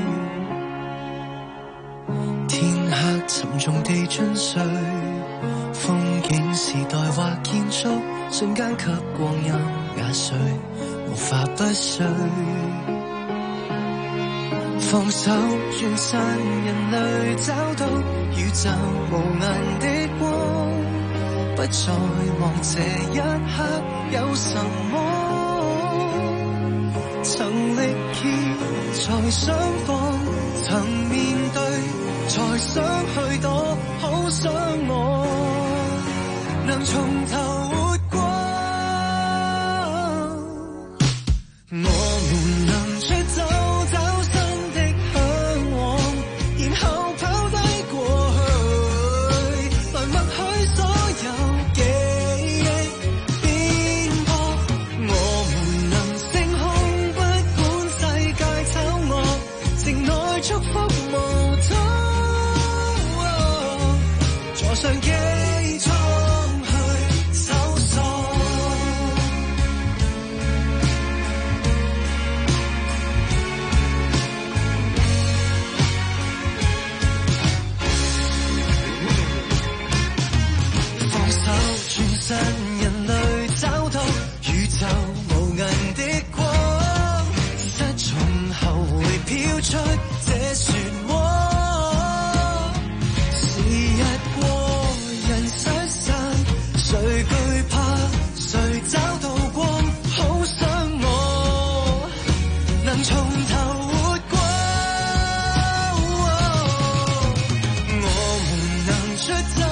天黑沉重地進睡，風景時代或建築，瞬間給光陰壓碎，無法不碎。放手轉身，人類找到宇宙無垠的光，不再望這一刻有什麼。曾力竭才想放，曾面對才想去躲，好想我能從頭活過。我們能出走，找新的向往，然後拋低過去，來默許所有記憶變破。我們能升空，不管世界醜惡，城內祝福無阻。坐上機艙去。 全身人類找到宇宙無垠的光，失重後會飄出這漩渦。時日過，人失散，誰懼怕？誰找到光？好想我能從頭活過。我們能出走。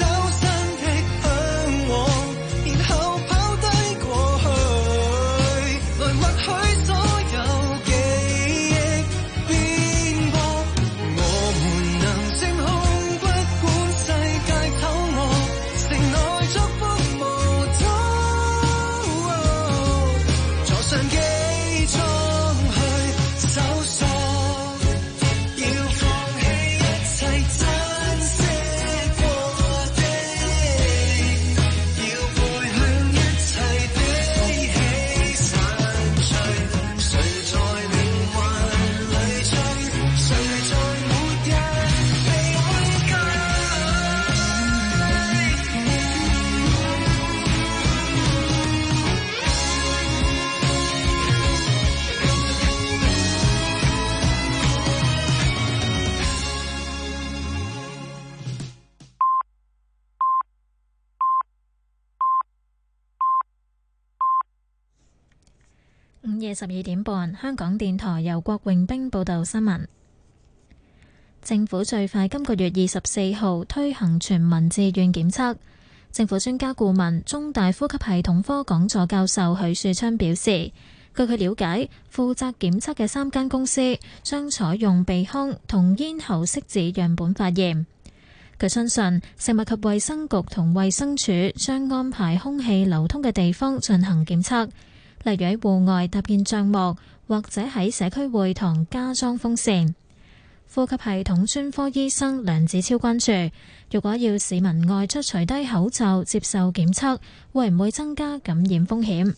夜12點半，香港電台由郭榮冰報道新聞。政府最快今個月24號推行全民自願檢測。政府專家顧問、中大呼吸系統科講座教授許樹昌表示，據佢了解，負責檢測嘅3間公司將採用鼻腔同咽喉拭子樣本化驗。佢相信食物及衛生局同衛生署將安排空氣流通嘅地方進行檢測，例如喺戶外搭建帳幕，或者喺社區會堂加裝風扇。呼吸系統專科醫生梁子超關注，如果要市民外出除低口罩接受檢測，會唔會增加感染風險？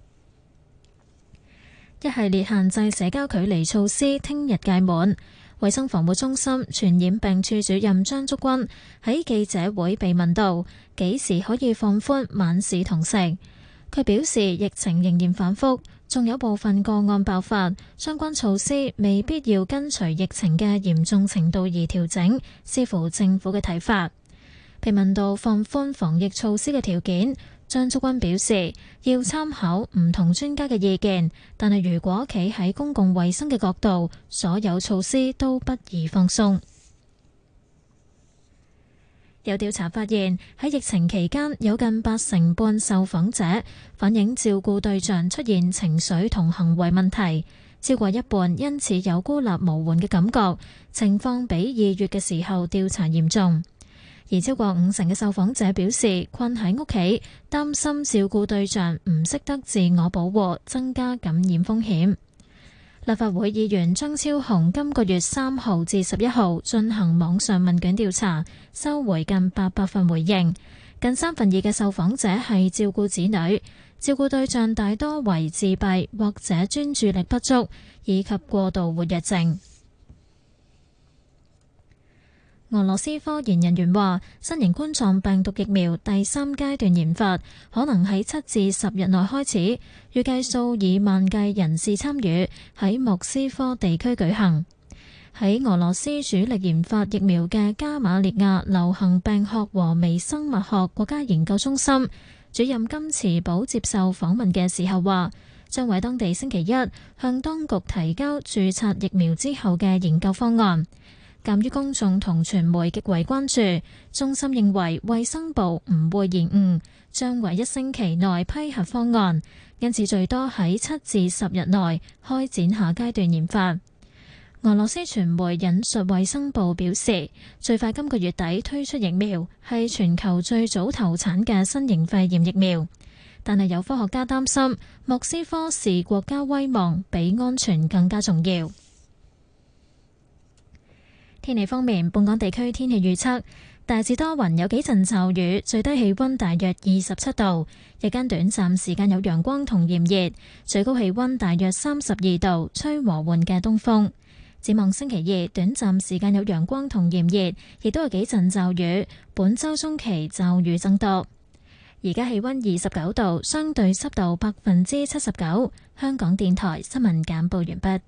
一系列限制社交距離措施聽日屆滿。衛生防護中心傳染病處主任張竹君喺記者會被問到幾時可以放寬晚市堂食。佢表示，疫情仍然反覆，仲有部分個案爆發，相關措施未必要跟隨疫情嘅嚴重程度而調整，視乎政府嘅睇法。被問到放寬防疫措施嘅條件，張竹君表示要參考唔同專家嘅意見，但係如果企喺公共衛生嘅角度，所有措施都不宜放鬆。有調查發現，喺疫情期間有近80%半受訪者反映照顧對象出現情緒同行為問題，超過一半因此有孤立無援嘅感覺，情況比2月嘅時候調查嚴重。而超過50%嘅受訪者表示困喺屋企，擔心照顧對象唔識得自我保護，增加感染風險。立法會議員張超雄今個月3號至11號進行網上問卷調查，收回近800份回應，近2/3嘅受訪者係照顧子女，照顧對象大多為自閉或者專注力不足以及過度活躍症。俄羅斯科研人員話，新型冠狀病毒疫苗第3階段研發可能喺7至10日內開始，預計數以萬計人士參與，喺莫斯科地區舉行。喺俄羅斯主力研發疫苗嘅加馬列亞流行病學和微生物學國家研究中心主任金池寶接受訪問嘅時候話，將喺當地星期一向當局提交註冊疫苗之後嘅研究方案。鑑於公眾同傳媒極為關注，中心認為衛生部唔會延誤，將為1星期內批核方案，因此最多喺7至10日內開展下階段研發。俄羅斯傳媒引述衛生部表示，最快今個月底推出疫苗，係全球最早投產嘅新型肺炎疫苗。但係有科學家擔心，莫斯科視國家威望比安全更加重要。天氣方面，本港地區天氣預測大致多雲，有幾陣驟雨，最低氣溫大約27度，日間短暫時間有陽光同炎熱，最高氣溫大約32度，吹和緩嘅東風。展望星期二，短暫時間有陽光同炎熱，亦都有幾陣驟雨。本周中期驟雨增多。 而家氣溫29度，相對濕度79%。香港電台新聞簡報完畢。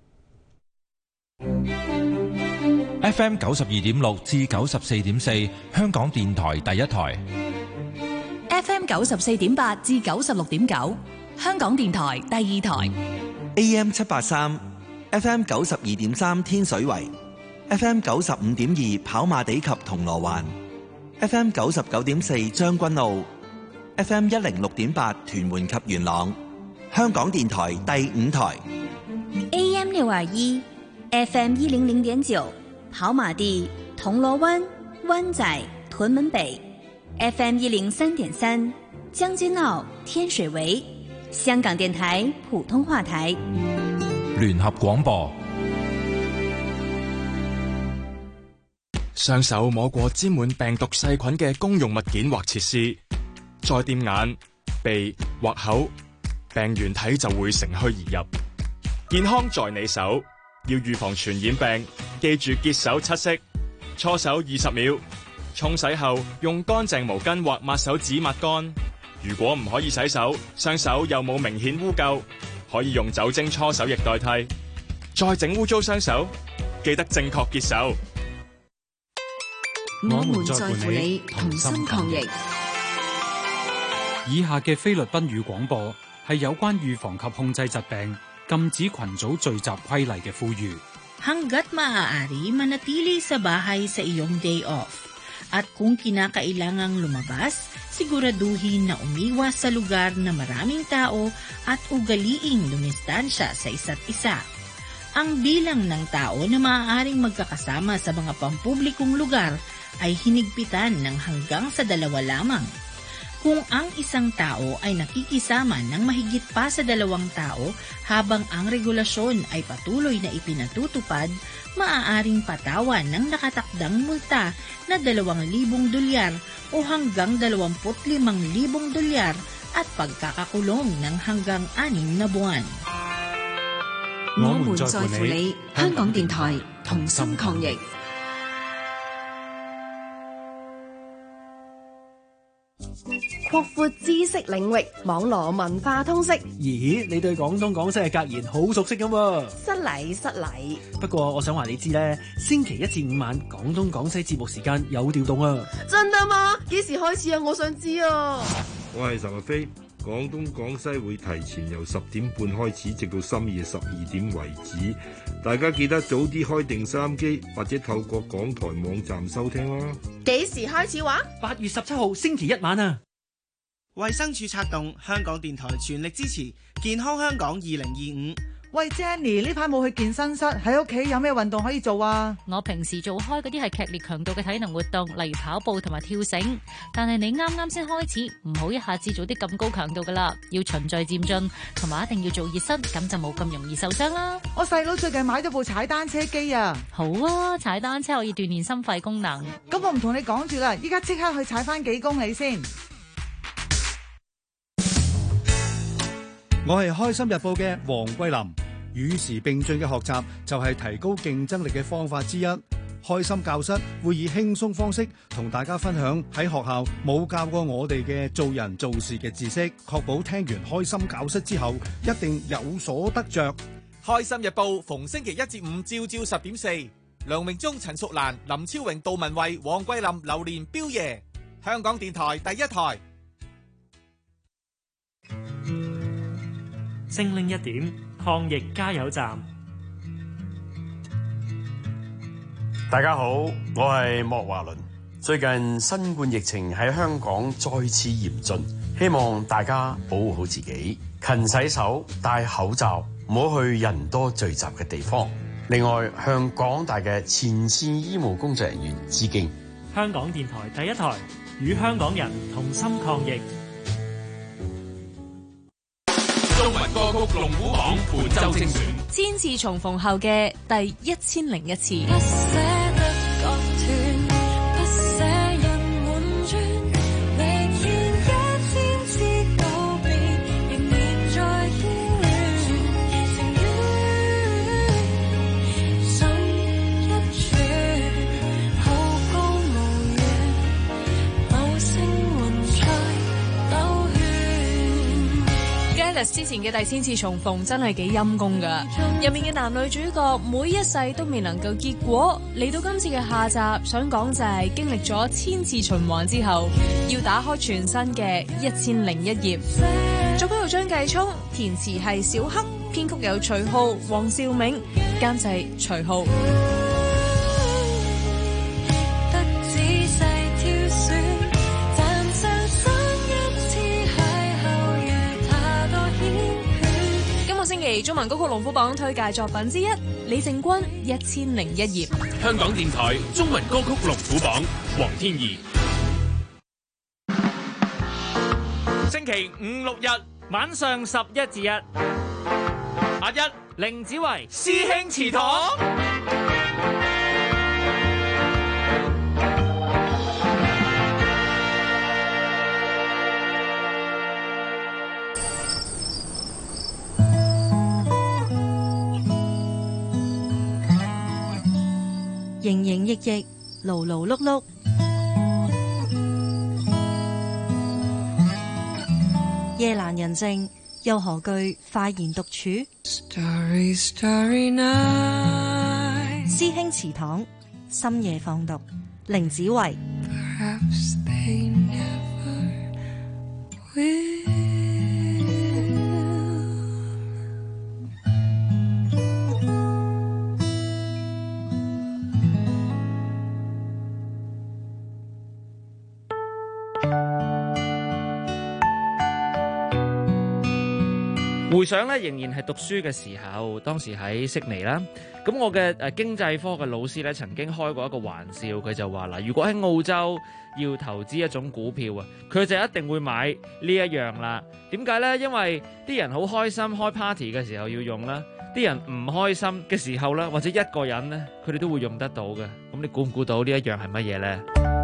FM 92.6至94.4，香港電台第一台。 FM 94.8至96.9，香港電台第二台。 AM 783 FM 92.3天水圍 FM 95.2跑馬地及銅鑼灣 FM 99.4將軍澳 FM 106.8屯門及元朗，香港電台第五台 AM 621 FM 100.9跑馬地銅鑼灣灣仔屯門北 FM 103.3將軍澳天水圍，香港電台普通話台聯合廣播。 雙手摸過沾滿病毒細菌嘅公用物件或設施，再掂眼、鼻或口，病原體就會乘虛而入。健康在你手，要預防傳染病，記住潔手7式，搓手20秒，沖洗後用乾淨毛巾或抹手紙抹乾。如果唔可以洗手，雙手又冇明顯污垢，可以用酒精搓手液代替。再整污糟雙手，記得正確潔手。 我們在乎你，同心抗疫。 以下嘅菲律賓語廣播係有關預防及控制疾病、禁止群組聚集規例嘅呼籲。 Hanggat maaari manatili sa bahay sa iyong day off. At kung kinakailangang lumabas, siguraduhin na umiwas sa lugar na maraming tao at ugaliing dumistansya sa isa't isa. Ang bilang ng tao na maaaring magkakasama sa mga pampublikong lugar ay hinigpitan ng hanggang sa 2 lamang. Kung ang isang tao ay nakikisama ng mahigit pa sa 2 tao habang ang regulasyon ay patuloy na ipinatutupad, maaaring patawan ng nakatakdang multa na $2,000 o hanggang $25,000 at pagkakakulong ng hanggang 6 na buwan. 我們在乎你，香港電台同心抗疫。 擴闊知識領域，網羅文化通識。 咦，你對廣東廣西嘅格言好熟悉咁喎？ 失禮失禮。 不過我想話你知咧，星期1至5晚廣東廣西節目時間有調動啊！ 真㗎嘛？幾時開始啊？我想知啊！ 我係岑日飛，廣東廣西會提前由10點半開始，直到深夜12點為止。大家記得早啲開定收音機，或者透過港台網站收聽啦。 幾時開始話 ？8月17號星期1晚啊！ 衛生署策動，香港電台全力支持健康香港2025。 喂 Jenny， 呢排冇去健身室，喺屋企有咩運動可以做啊？ 我平時做開嗰啲係劇烈強度嘅體能活動，例如跑步同埋跳繩。但係你啱啱先開始，唔好一下子做啲咁高強度噶啦，要循序漸進，同埋一定要做熱身，咁就冇咁容易受傷啦。 我細佬最近買咗部踩單車機啊！ 好啊，踩單車可以鍛煉心肺功能。 咁我唔同你講住啦，依家即刻去踩翻幾公里先。 我係開心日報嘅黃桂林，與時並進嘅學習就係提高競爭力嘅方法之一。開心教室會以輕鬆方式同大家分享喺學校冇教過我哋嘅做人做事嘅知識，確保聽完開心教室之後一定有所得着。 開心日報逢星期1至5朝10點4，梁榮忠、陳淑蘭、林超榮、杜文慧、黃桂林、榴蓮、彪爺，香港電台第一台。 精靈一點抗疫加油站。 大家好，我係莫華倫。最近新冠疫情喺香港再次嚴峻，希望大家保護好自己，勤洗手、戴口罩，唔好去人多聚集嘅地方。另外，向廣大嘅前線醫務工作人員致敬。 香港電台第一台，與香港人同心抗疫。 中文歌曲龍虎榜本周精選， 千次重逢後嘅第1001次。 Alice 之前嘅第千次重逢真係幾陰功㗎，入面嘅男女主角每一世都未能夠結果，嚟到今次嘅下集，想講就係經歷咗千次循環之後，要打開全新嘅1001頁。作曲有張繼聰，填詞係小黑，編曲有徐浩、黃兆銘，監製徐浩。星期中文歌曲龍虎榜推介作品之一，李靖筠1001頁。 香港電台中文歌曲龍虎榜，黃天怡。 星期五六日晚上11至1，阿一凌子維師兄祠堂。 營營役役，勞勞碌碌，夜闌人靜，又何懼快言獨處？Starry, starry night， 師兄祠堂，深夜放毒，凌子維。Perhaps they never will。 回想咧，仍然係讀書嘅時候，當時喺悉尼啦。咁我嘅經濟科嘅老師咧，曾經開過一個玩笑，佢就話嗱，如果喺澳洲要投資一種股票啊，佢就一定會買呢一樣啦。點解呢？因為啲人好開心開 party 嘅時候要用啦，啲人唔開心嘅時候啦，或者一個人呢，佢哋都會用得到嘅。咁你估唔估到呢一樣係乜嘢呢？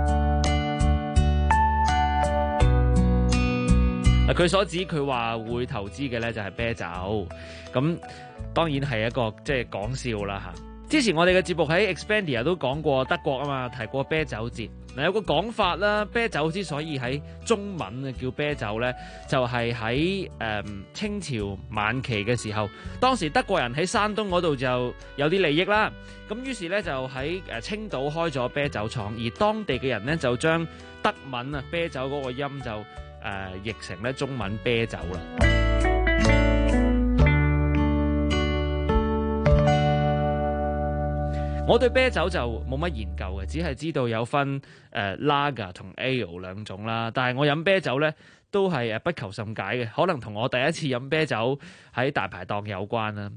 佢所指佢話會投資嘅呢就係啤酒，咁當然係一個即係講笑啦嚇。之前我哋嘅節目喺 Expandia 都講過德國啊嘛，提過啤酒節。嗱，有個講法啦，啤酒之所以喺中文啊叫啤酒呢，就係喺清朝晚期嘅時候，當時德國人喺山東嗰度就有啲利益啦，咁於是呢，就喺青島開咗啤酒廠，而當地嘅人呢，就將德文啊啤酒嗰個音就譯成咧中文啤酒啦。我對啤酒就冇乜研究嘅，只係知道有分Lager 同 Ale 兩種啦。但係我飲啤酒咧都係不求甚解嘅，可能同我第一次飲啤酒喺大排檔有關啦。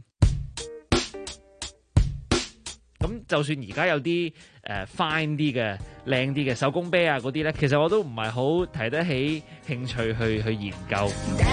咁就算而家有啲fine 啲嘅靚啲嘅手工啤啊嗰啲咧，其實我都唔係好提得起興趣去研究。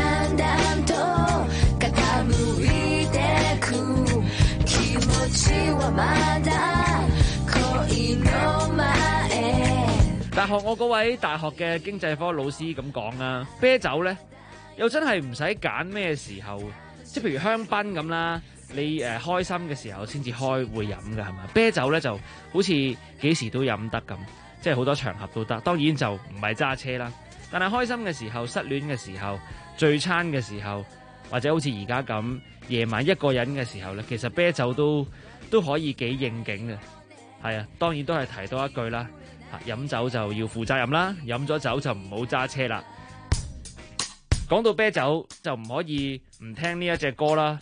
大學我嗰位大學嘅經濟科老師咁講啦，啤酒咧又真係唔使揀咩時候，即係譬如香檳咁啦。你開心嘅時候先至開會飲㗎係嘛？啤酒咧就好似幾時都飲得咁，即係好多場合都得。當然就唔係揸車啦，但係開心嘅時候、失戀嘅時候、聚餐嘅時候，或者好似而家咁夜晚一個人嘅時候咧，其實啤酒都可以幾應景嘅。係啊，當然都係提多一句啦，飲酒就要負責任啦，飲咗酒就唔好揸車啦。講到啤酒就唔可以唔聽呢一隻歌啦。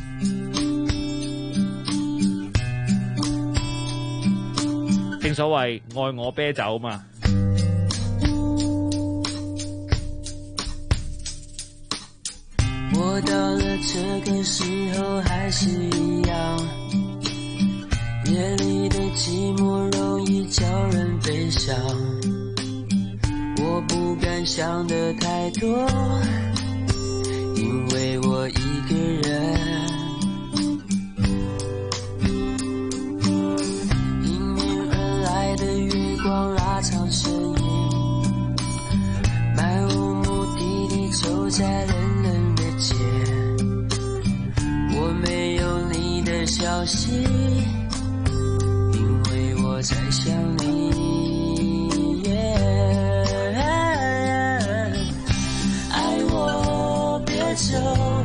正所謂愛我啤酒嘛， 我到了這個時候還是一樣，夜裡的寂寞容易叫人悲傷，我不敢想得太多，因為我一個人。長身影漫無目的地走在冷冷的街，我沒有你的消息，因為我在想你，愛我別走。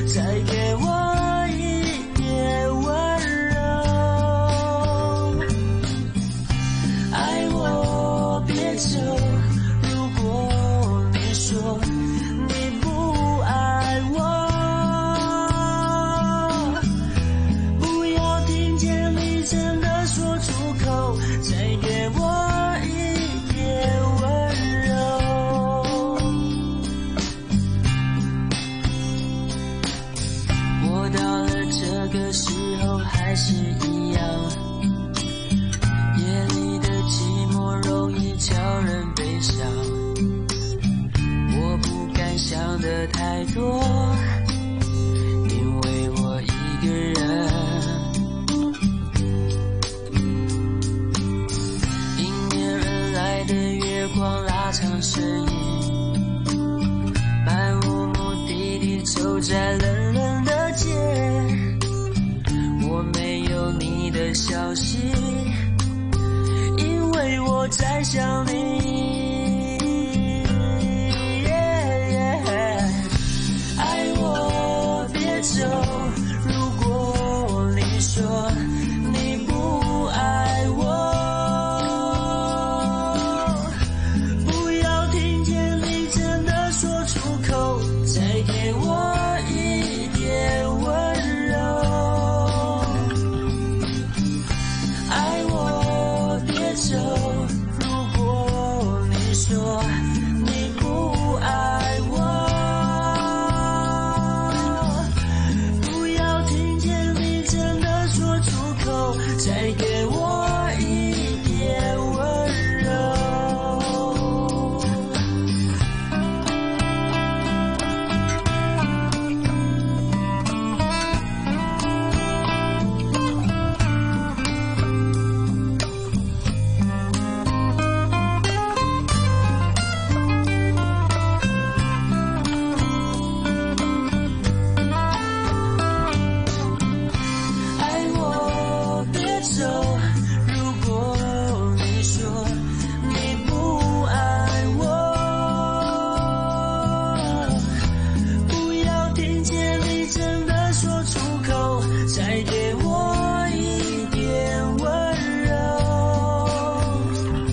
再給我一點溫柔。愛我別走，如果你說你不愛我，不要聽見你真的說出口，再給我一點溫柔。我到了這個時候還是一樣，夜裡的寂寞容易叫人悲傷，我不敢想得太多，因為我一個人。迎面而來的月光拉長身影，漫無目的地走在冷冷的街，我沒有你的消息，因為我在想你。愛我別走，如果你說你不愛我，不要聽見你真的說出口，再給我一點溫柔。愛我別走，如果你說你不愛我，不要聽見你真的說出口，再給我一點溫柔。愛我別走，如果你說你不愛我，不要聽見你真的說出口，再給我一點溫柔。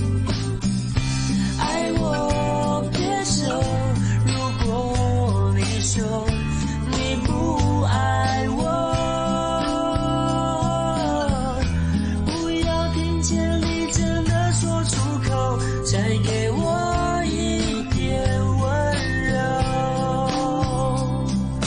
愛我別走，如果你說你不愛我，不要聽見你真的說出口，再給我一點溫柔。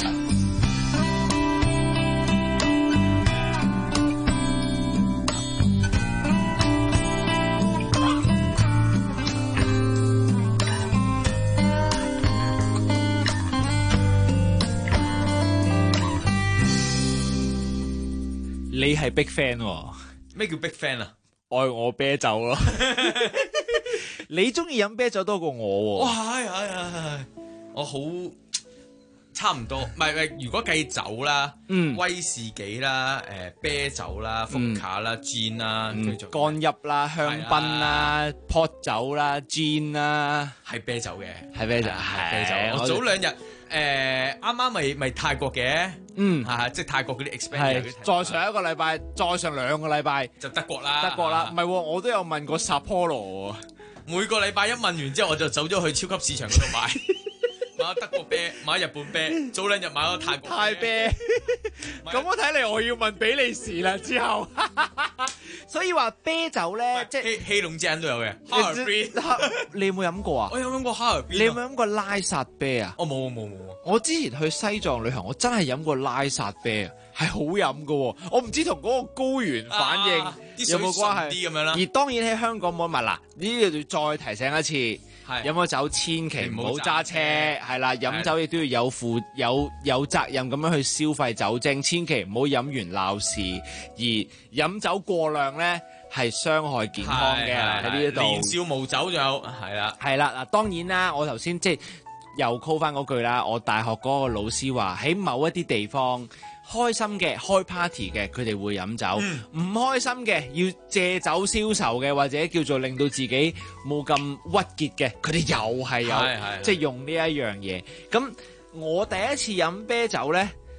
你係 big fan 喎？ 咩叫 big fan 啊？ 愛我啤酒咯。你中意飲啤酒多過我喎？ 哇，係，我好差唔多，唔係，如果計酒啦，威士忌啦，啤酒啦，福卡啦，gin 啦， 干邑啦，香檳啦，pot 酒啦，gin啦， 係啤酒嘅， 係啤酒， 係啤酒。我早兩日啱啱咪泰國嘅，即係泰國嗰啲 expensive 係再上一個禮拜，再上2個禮拜就德國啦， 唔係喎，我都有問過 Sapporo 喎。 每個禮拜一問完之後，我就走咗去超級市場嗰度買。買咗德國啤，買日本啤，早兩日買咗泰國泰啤。咁我睇嚟我要問比利時啦之後。所以話啤酒咧，即係希龍之眼都有嘅。哈爾濱， 你有冇飲過啊？ 我有飲過哈爾濱。 你有冇飲過拉薩啤啊？ 我冇。 我之前去西藏旅行，我真係飲過拉薩啤啊，係好飲噶。我唔知同嗰個高原反應有冇關係啲咁樣啦。 而當然喺香港冇乜嗱，呢度再提醒一次。飲咗酒千祈唔好揸車，係啦，飲酒亦都要有責任咁樣去消費酒精，千祈唔好飲完鬧事，而飲酒過量咧係傷害健康嘅。喺呢一度年少無酒就係啦嗱，當然啦，我頭先即係又 call 翻嗰句啦，我大學嗰個老師話喺某一啲地方。開心嘅開 party 嘅，佢哋會飲酒；唔開心嘅要借酒消愁嘅，或者叫做令到自己冇咁鬱結嘅，佢哋又係有即係用呢一樣嘢。咁我第一次飲啤酒呢，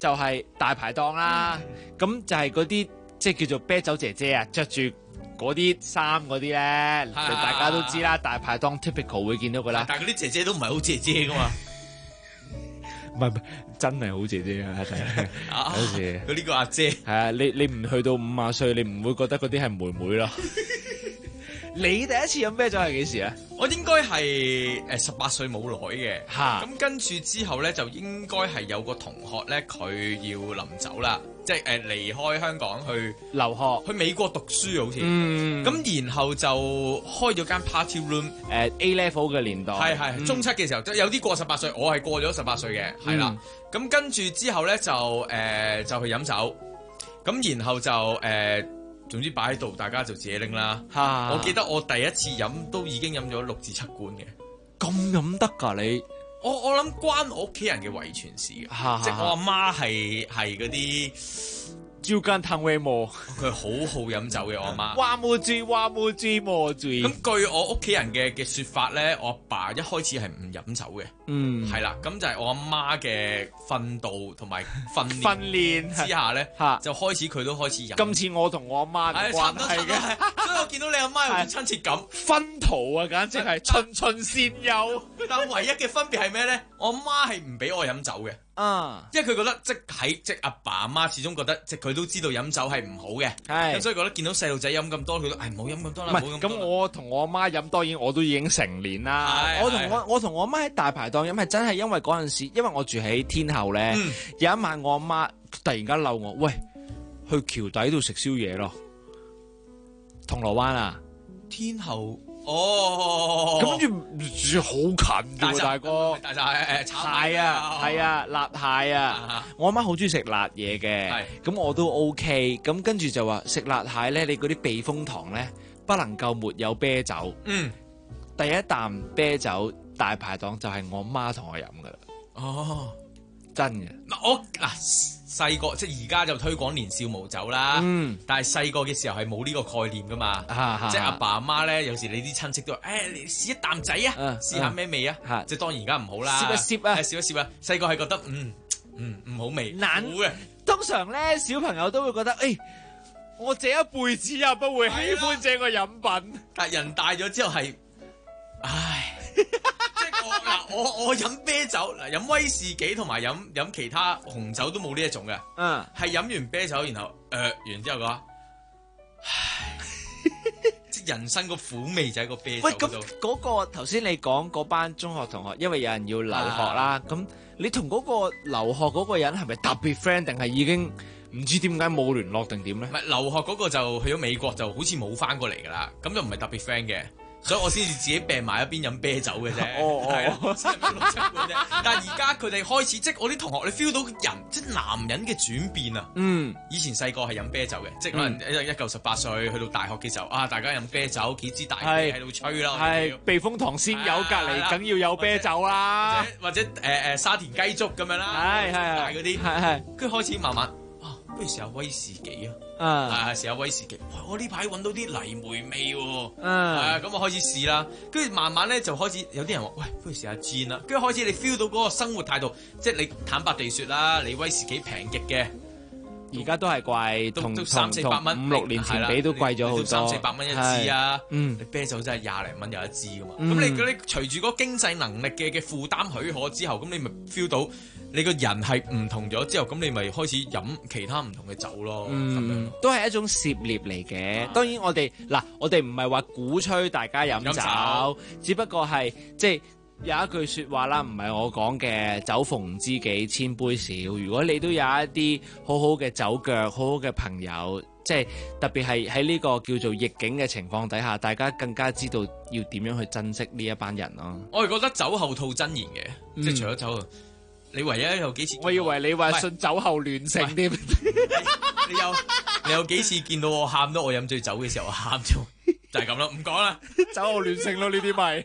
就係大排檔啦，咁就係嗰啲即係叫做啤酒姐姐啊，着住嗰啲衫嗰啲咧，大家都知啦，大排檔 typical 會見到噶啦。 但係嗰啲姐姐都唔係好姐姐噶嘛。 唔係真係好姐姐啊！好似佢呢個阿姐係啊，你唔去到50歲，你唔會覺得嗰啲係妹妹咯。你第一次飲啤酒係幾時啊？ 我應該係18歲冇耐嘅，咁跟住之後咧就應該係有個同學咧，佢要臨走啦，即係離開香港去留學， 去美國讀書好似，咁然後就開咗間 party room， A level 嘅年代， 係中七嘅時候，有啲過18歲，我係過咗18歲嘅，係啦，咁跟住之後咧就去飲酒，咁然後就總之擺喺度，大家就自己拎啦。我記得我第一次飲都已經飲咗6至7罐嘅， 咁飲得㗎你？ 我諗關我屋企人嘅遺傳事嘅，即係我阿媽係嗰啲朝間湯威磨， 佢好好飲酒嘅我阿媽。 話冇注磨住。 咁據我屋企人嘅説法咧，我阿爸一開始係唔飲酒嘅，係啦，咁就係我阿媽嘅訓導同埋訓練之下咧，就開始佢都開始飲。 今次我同我阿媽嘅關係嘅， 所以我見到你阿媽有親切感， 薰陶啊，簡直係循循善誘。 但唯一嘅分別係咩咧？我阿媽係唔俾我飲酒嘅。因為佢覺得即阿爸阿媽始終覺得即佢都知道飲酒係唔好嘅，咁所以覺得見到細路仔飲咁多，佢都唔好飲咁多啦。唔係咁，我同我阿媽飲，當然我都已經成年啦。我同我阿媽喺大排檔飲係真係因為嗰陣時，因為我住喺天后咧，有一晚我阿媽突然間鬧我，喂，去橋底度食宵夜咯，銅鑼灣啊， 天后。咁跟住好近嘅喎，大哥，蟹啊，係啊，辣蟹啊，我阿媽好中意食辣嘢嘅，咁我都 OK，咁跟住就話食辣蟹咧，你嗰啲避風塘咧不能夠沒有啤酒，第一啖啤酒大排檔就係我媽同我飲噶啦，真嘅。 我細個即係而家就推廣年少無酒啦，但係細個嘅時候係冇呢個概念噶嘛，即係阿爸阿媽咧，有時你啲親戚都話，你試一啖仔啊，試下咩味啊，即係當然而家唔好啦， 攝一攝啊， 攝一攝啊，細個係覺得唔好味，難嘅。 通常咧小朋友都會覺得，我這一輩子也不會喜歡這個飲品， 但係人大咗之後係，唉。我飲啤酒嗱，飲威士忌同埋飲其他紅酒都冇呢一種嘅，係飲完啤酒然後完之後嘅話，唉，即係人生個苦味就喺個啤酒度。喂， 咁嗰個頭先你講嗰班中學同學，因為有人要留學啦，咁你同嗰個留學嗰個人係咪特別 friend，定係已經唔知點解冇聯絡定點咧？ 唔係留學嗰個就去咗美國，就好似冇翻過嚟噶啦，咁就唔係特別 friend 嘅。所以我先至自己病埋一邊飲啤酒嘅啫，係啊，先飲6、7罐啫。但係而家佢哋開始，即係我啲同學，你 feel 到人即係男人嘅轉變啊。以前細個係飲啤酒嘅，即係可能一嚿18歲去到大學嘅時候啊，大家飲啤酒，幾支大啤喺度吹啦。 係避風塘先有，隔離梗要有啤酒啦， 或者沙田雞粥咁樣啦，係大嗰啲，係跟住開始慢慢。不如試下威士忌啊！試下威士忌。我呢排揾到啲泥煤味喎，咁我開始試啦。跟住慢慢咧就開始有啲人話：喂，不如試下 gin 啦。跟住開始你 feel 到嗰個生活態度，即係你坦白地説啦，你威士忌平極嘅， 而家都係貴， 都300-400蚊 ，5-6年前比都貴咗好多 ，300-400蚊一支啊！你啤酒真係20零蚊有一支噶嘛。咁你隨住嗰經濟能力嘅負擔許可之後，咁你咪 feel 到。你個人係唔同咗之後，咁你咪開始飲其他唔同嘅酒咯， 都係一種涉獵嚟嘅。當然我哋唔係話鼓吹大家飲酒，只不過係即係有一句説話啦，唔係我講嘅，酒逢知己千杯少。如果你都有一啲好好嘅酒腳、好好嘅朋友，即係特別係喺呢個叫做逆境嘅情況底下，大家更加知道要點樣去珍惜呢一班人咯。 我係覺得酒後吐真言嘅，即係除咗酒後。你唯一有幾次？ 我以為你話信酒後亂性添。 你有幾次見到我喊到我飲醉酒嘅時候，我喊咗，就係咁啦，唔講啦。 酒後亂性咯，呢啲咪。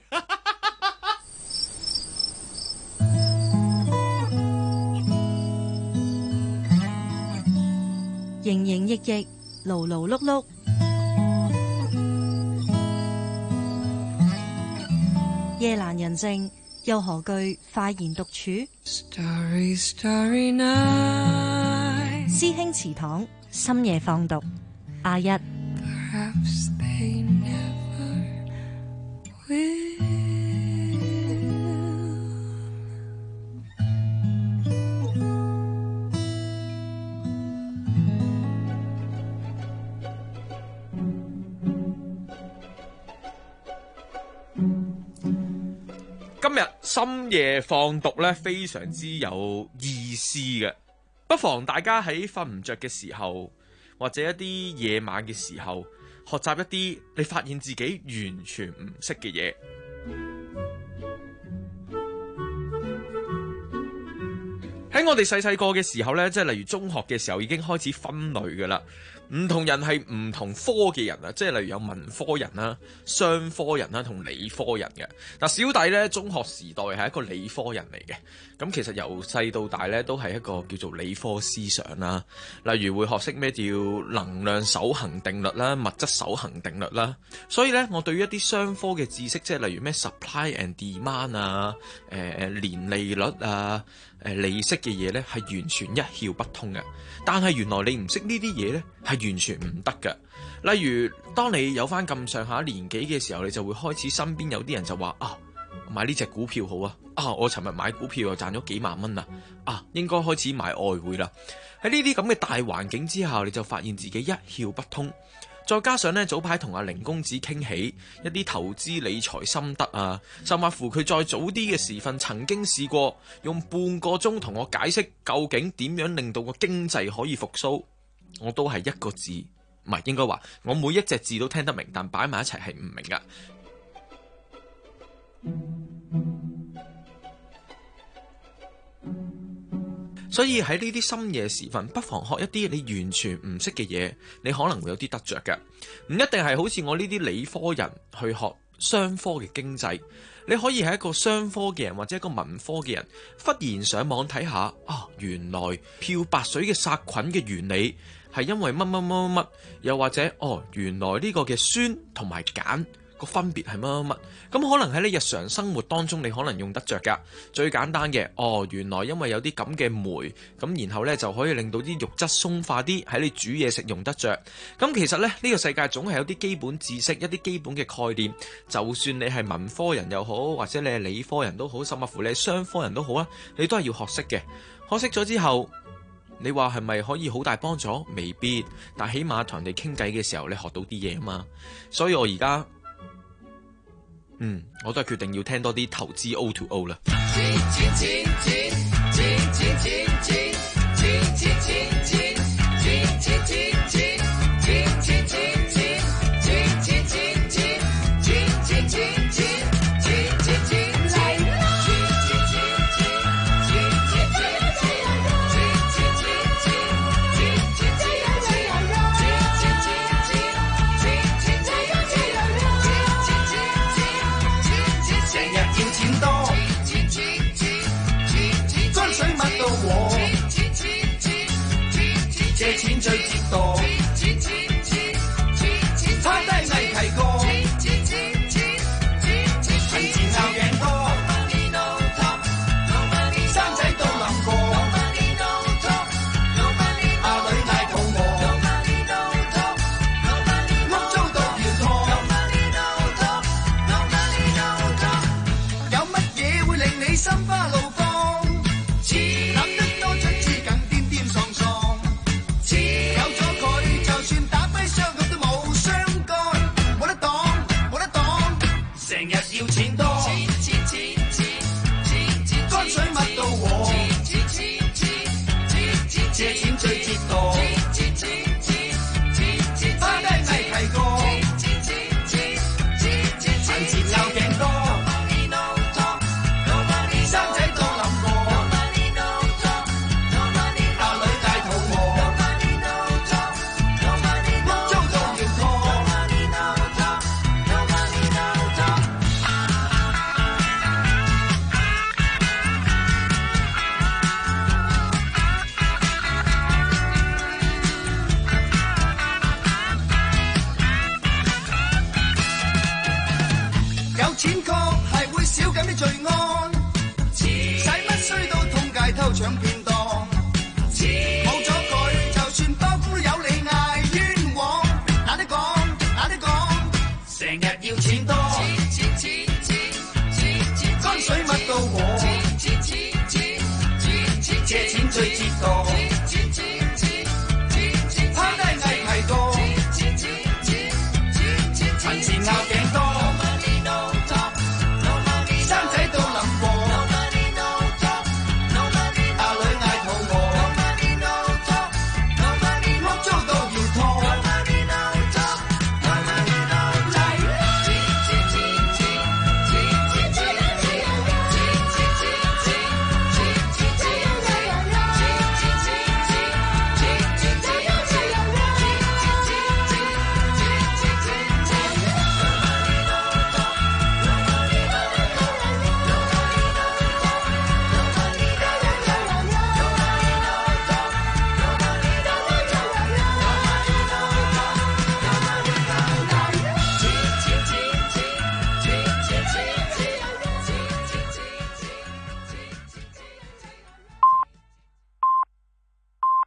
營營役役，勞勞碌碌，夜闌人靜。又何懼快言獨處？ Starry, starry night. 師兄祠堂深夜放毒阿一。 今日深夜放毒咧，非常之有意思嘅，不妨大家喺瞓唔着嘅時候，或者一啲夜晚嘅時候，學習一啲你發現自己完全唔識嘅嘢。喺我哋細細個嘅時候呢，即係例如中學嘅時候已經開始分類噶啦，唔同人係唔同科嘅人啊，即係例如有文科人啦、商科人啦同理科人嘅。嗱，小弟呢，中學時代係一個理科人嚟嘅，咁其實由細到大呢，都係一個叫做理科思想啦，例如會學識咩叫能量守恒定律啦、物質守恒定律啦，所以呢，我對於一啲商科嘅知識，即係例如咩 supply and demand 啊、年利率啊、利息嘅嘢呢，係完全一竅不通嘅。但係原來你唔識呢啲嘢呢，係完全唔得嘅。例如當你有翻咁上下年紀嘅時候，你就會開始身邊有啲人就話啊，買呢隻股票好啊，我尋日買股票又賺咗幾萬蚊啊，應該開始買外匯啦。喺呢啲咁嘅大環境之下，你就發現自己一竅不通。再加上呢，早排同阿凌公子傾起一啲投資理財心得啊，甚或乎佢再早啲嘅時分曾經試過用半個鐘同我解釋究竟點樣令到個經濟可以復甦，我都係一個字，唔係應該話我每一隻字都聽得明，但擺埋一齊係唔明噶。所以喺呢啲深夜時分，不妨學一啲你完全唔識嘅嘢，你可能會有啲得着嘅。唔一定係好似我呢啲理科人去學商科嘅經濟，你可以係一個商科嘅人或者一個文科嘅人，忽然上網睇下原來漂白水嘅殺菌嘅原理係因為乜乜乜乜乜，又或者原來呢個嘅酸同埋鹼個分別係乜乜乜，咁可能喺你日常生活當中你可能用得着噶。最簡單嘅，原來因為有啲咁嘅酶，咁然後呢就可以令到啲肉質鬆化啲，喺你煮嘢食用得着。咁其實呢，呢個世界總係有啲基本知識，一啲基本嘅概念，就算你係文科人又好，或者你係理科人都好，甚至乎你係商科人都好啦，你都係要學識嘅。學識咗之後，你話係咪可以好大幫助？未必，但起碼同人哋傾偈嘅時候，你學到啲嘢啊嘛。所以我而家我都係決定要聽多啲投資 O2O 啦。 借錢最折墮，拋低危提過，貧賤拗頸多，生仔都諗過，阿女嗌肚餓，屋租到要拖，有乜嘢會令你心花怒放？諗得多出至更癲癲喪喪。成日要錢多，乾水蜜到和，借錢最折墮。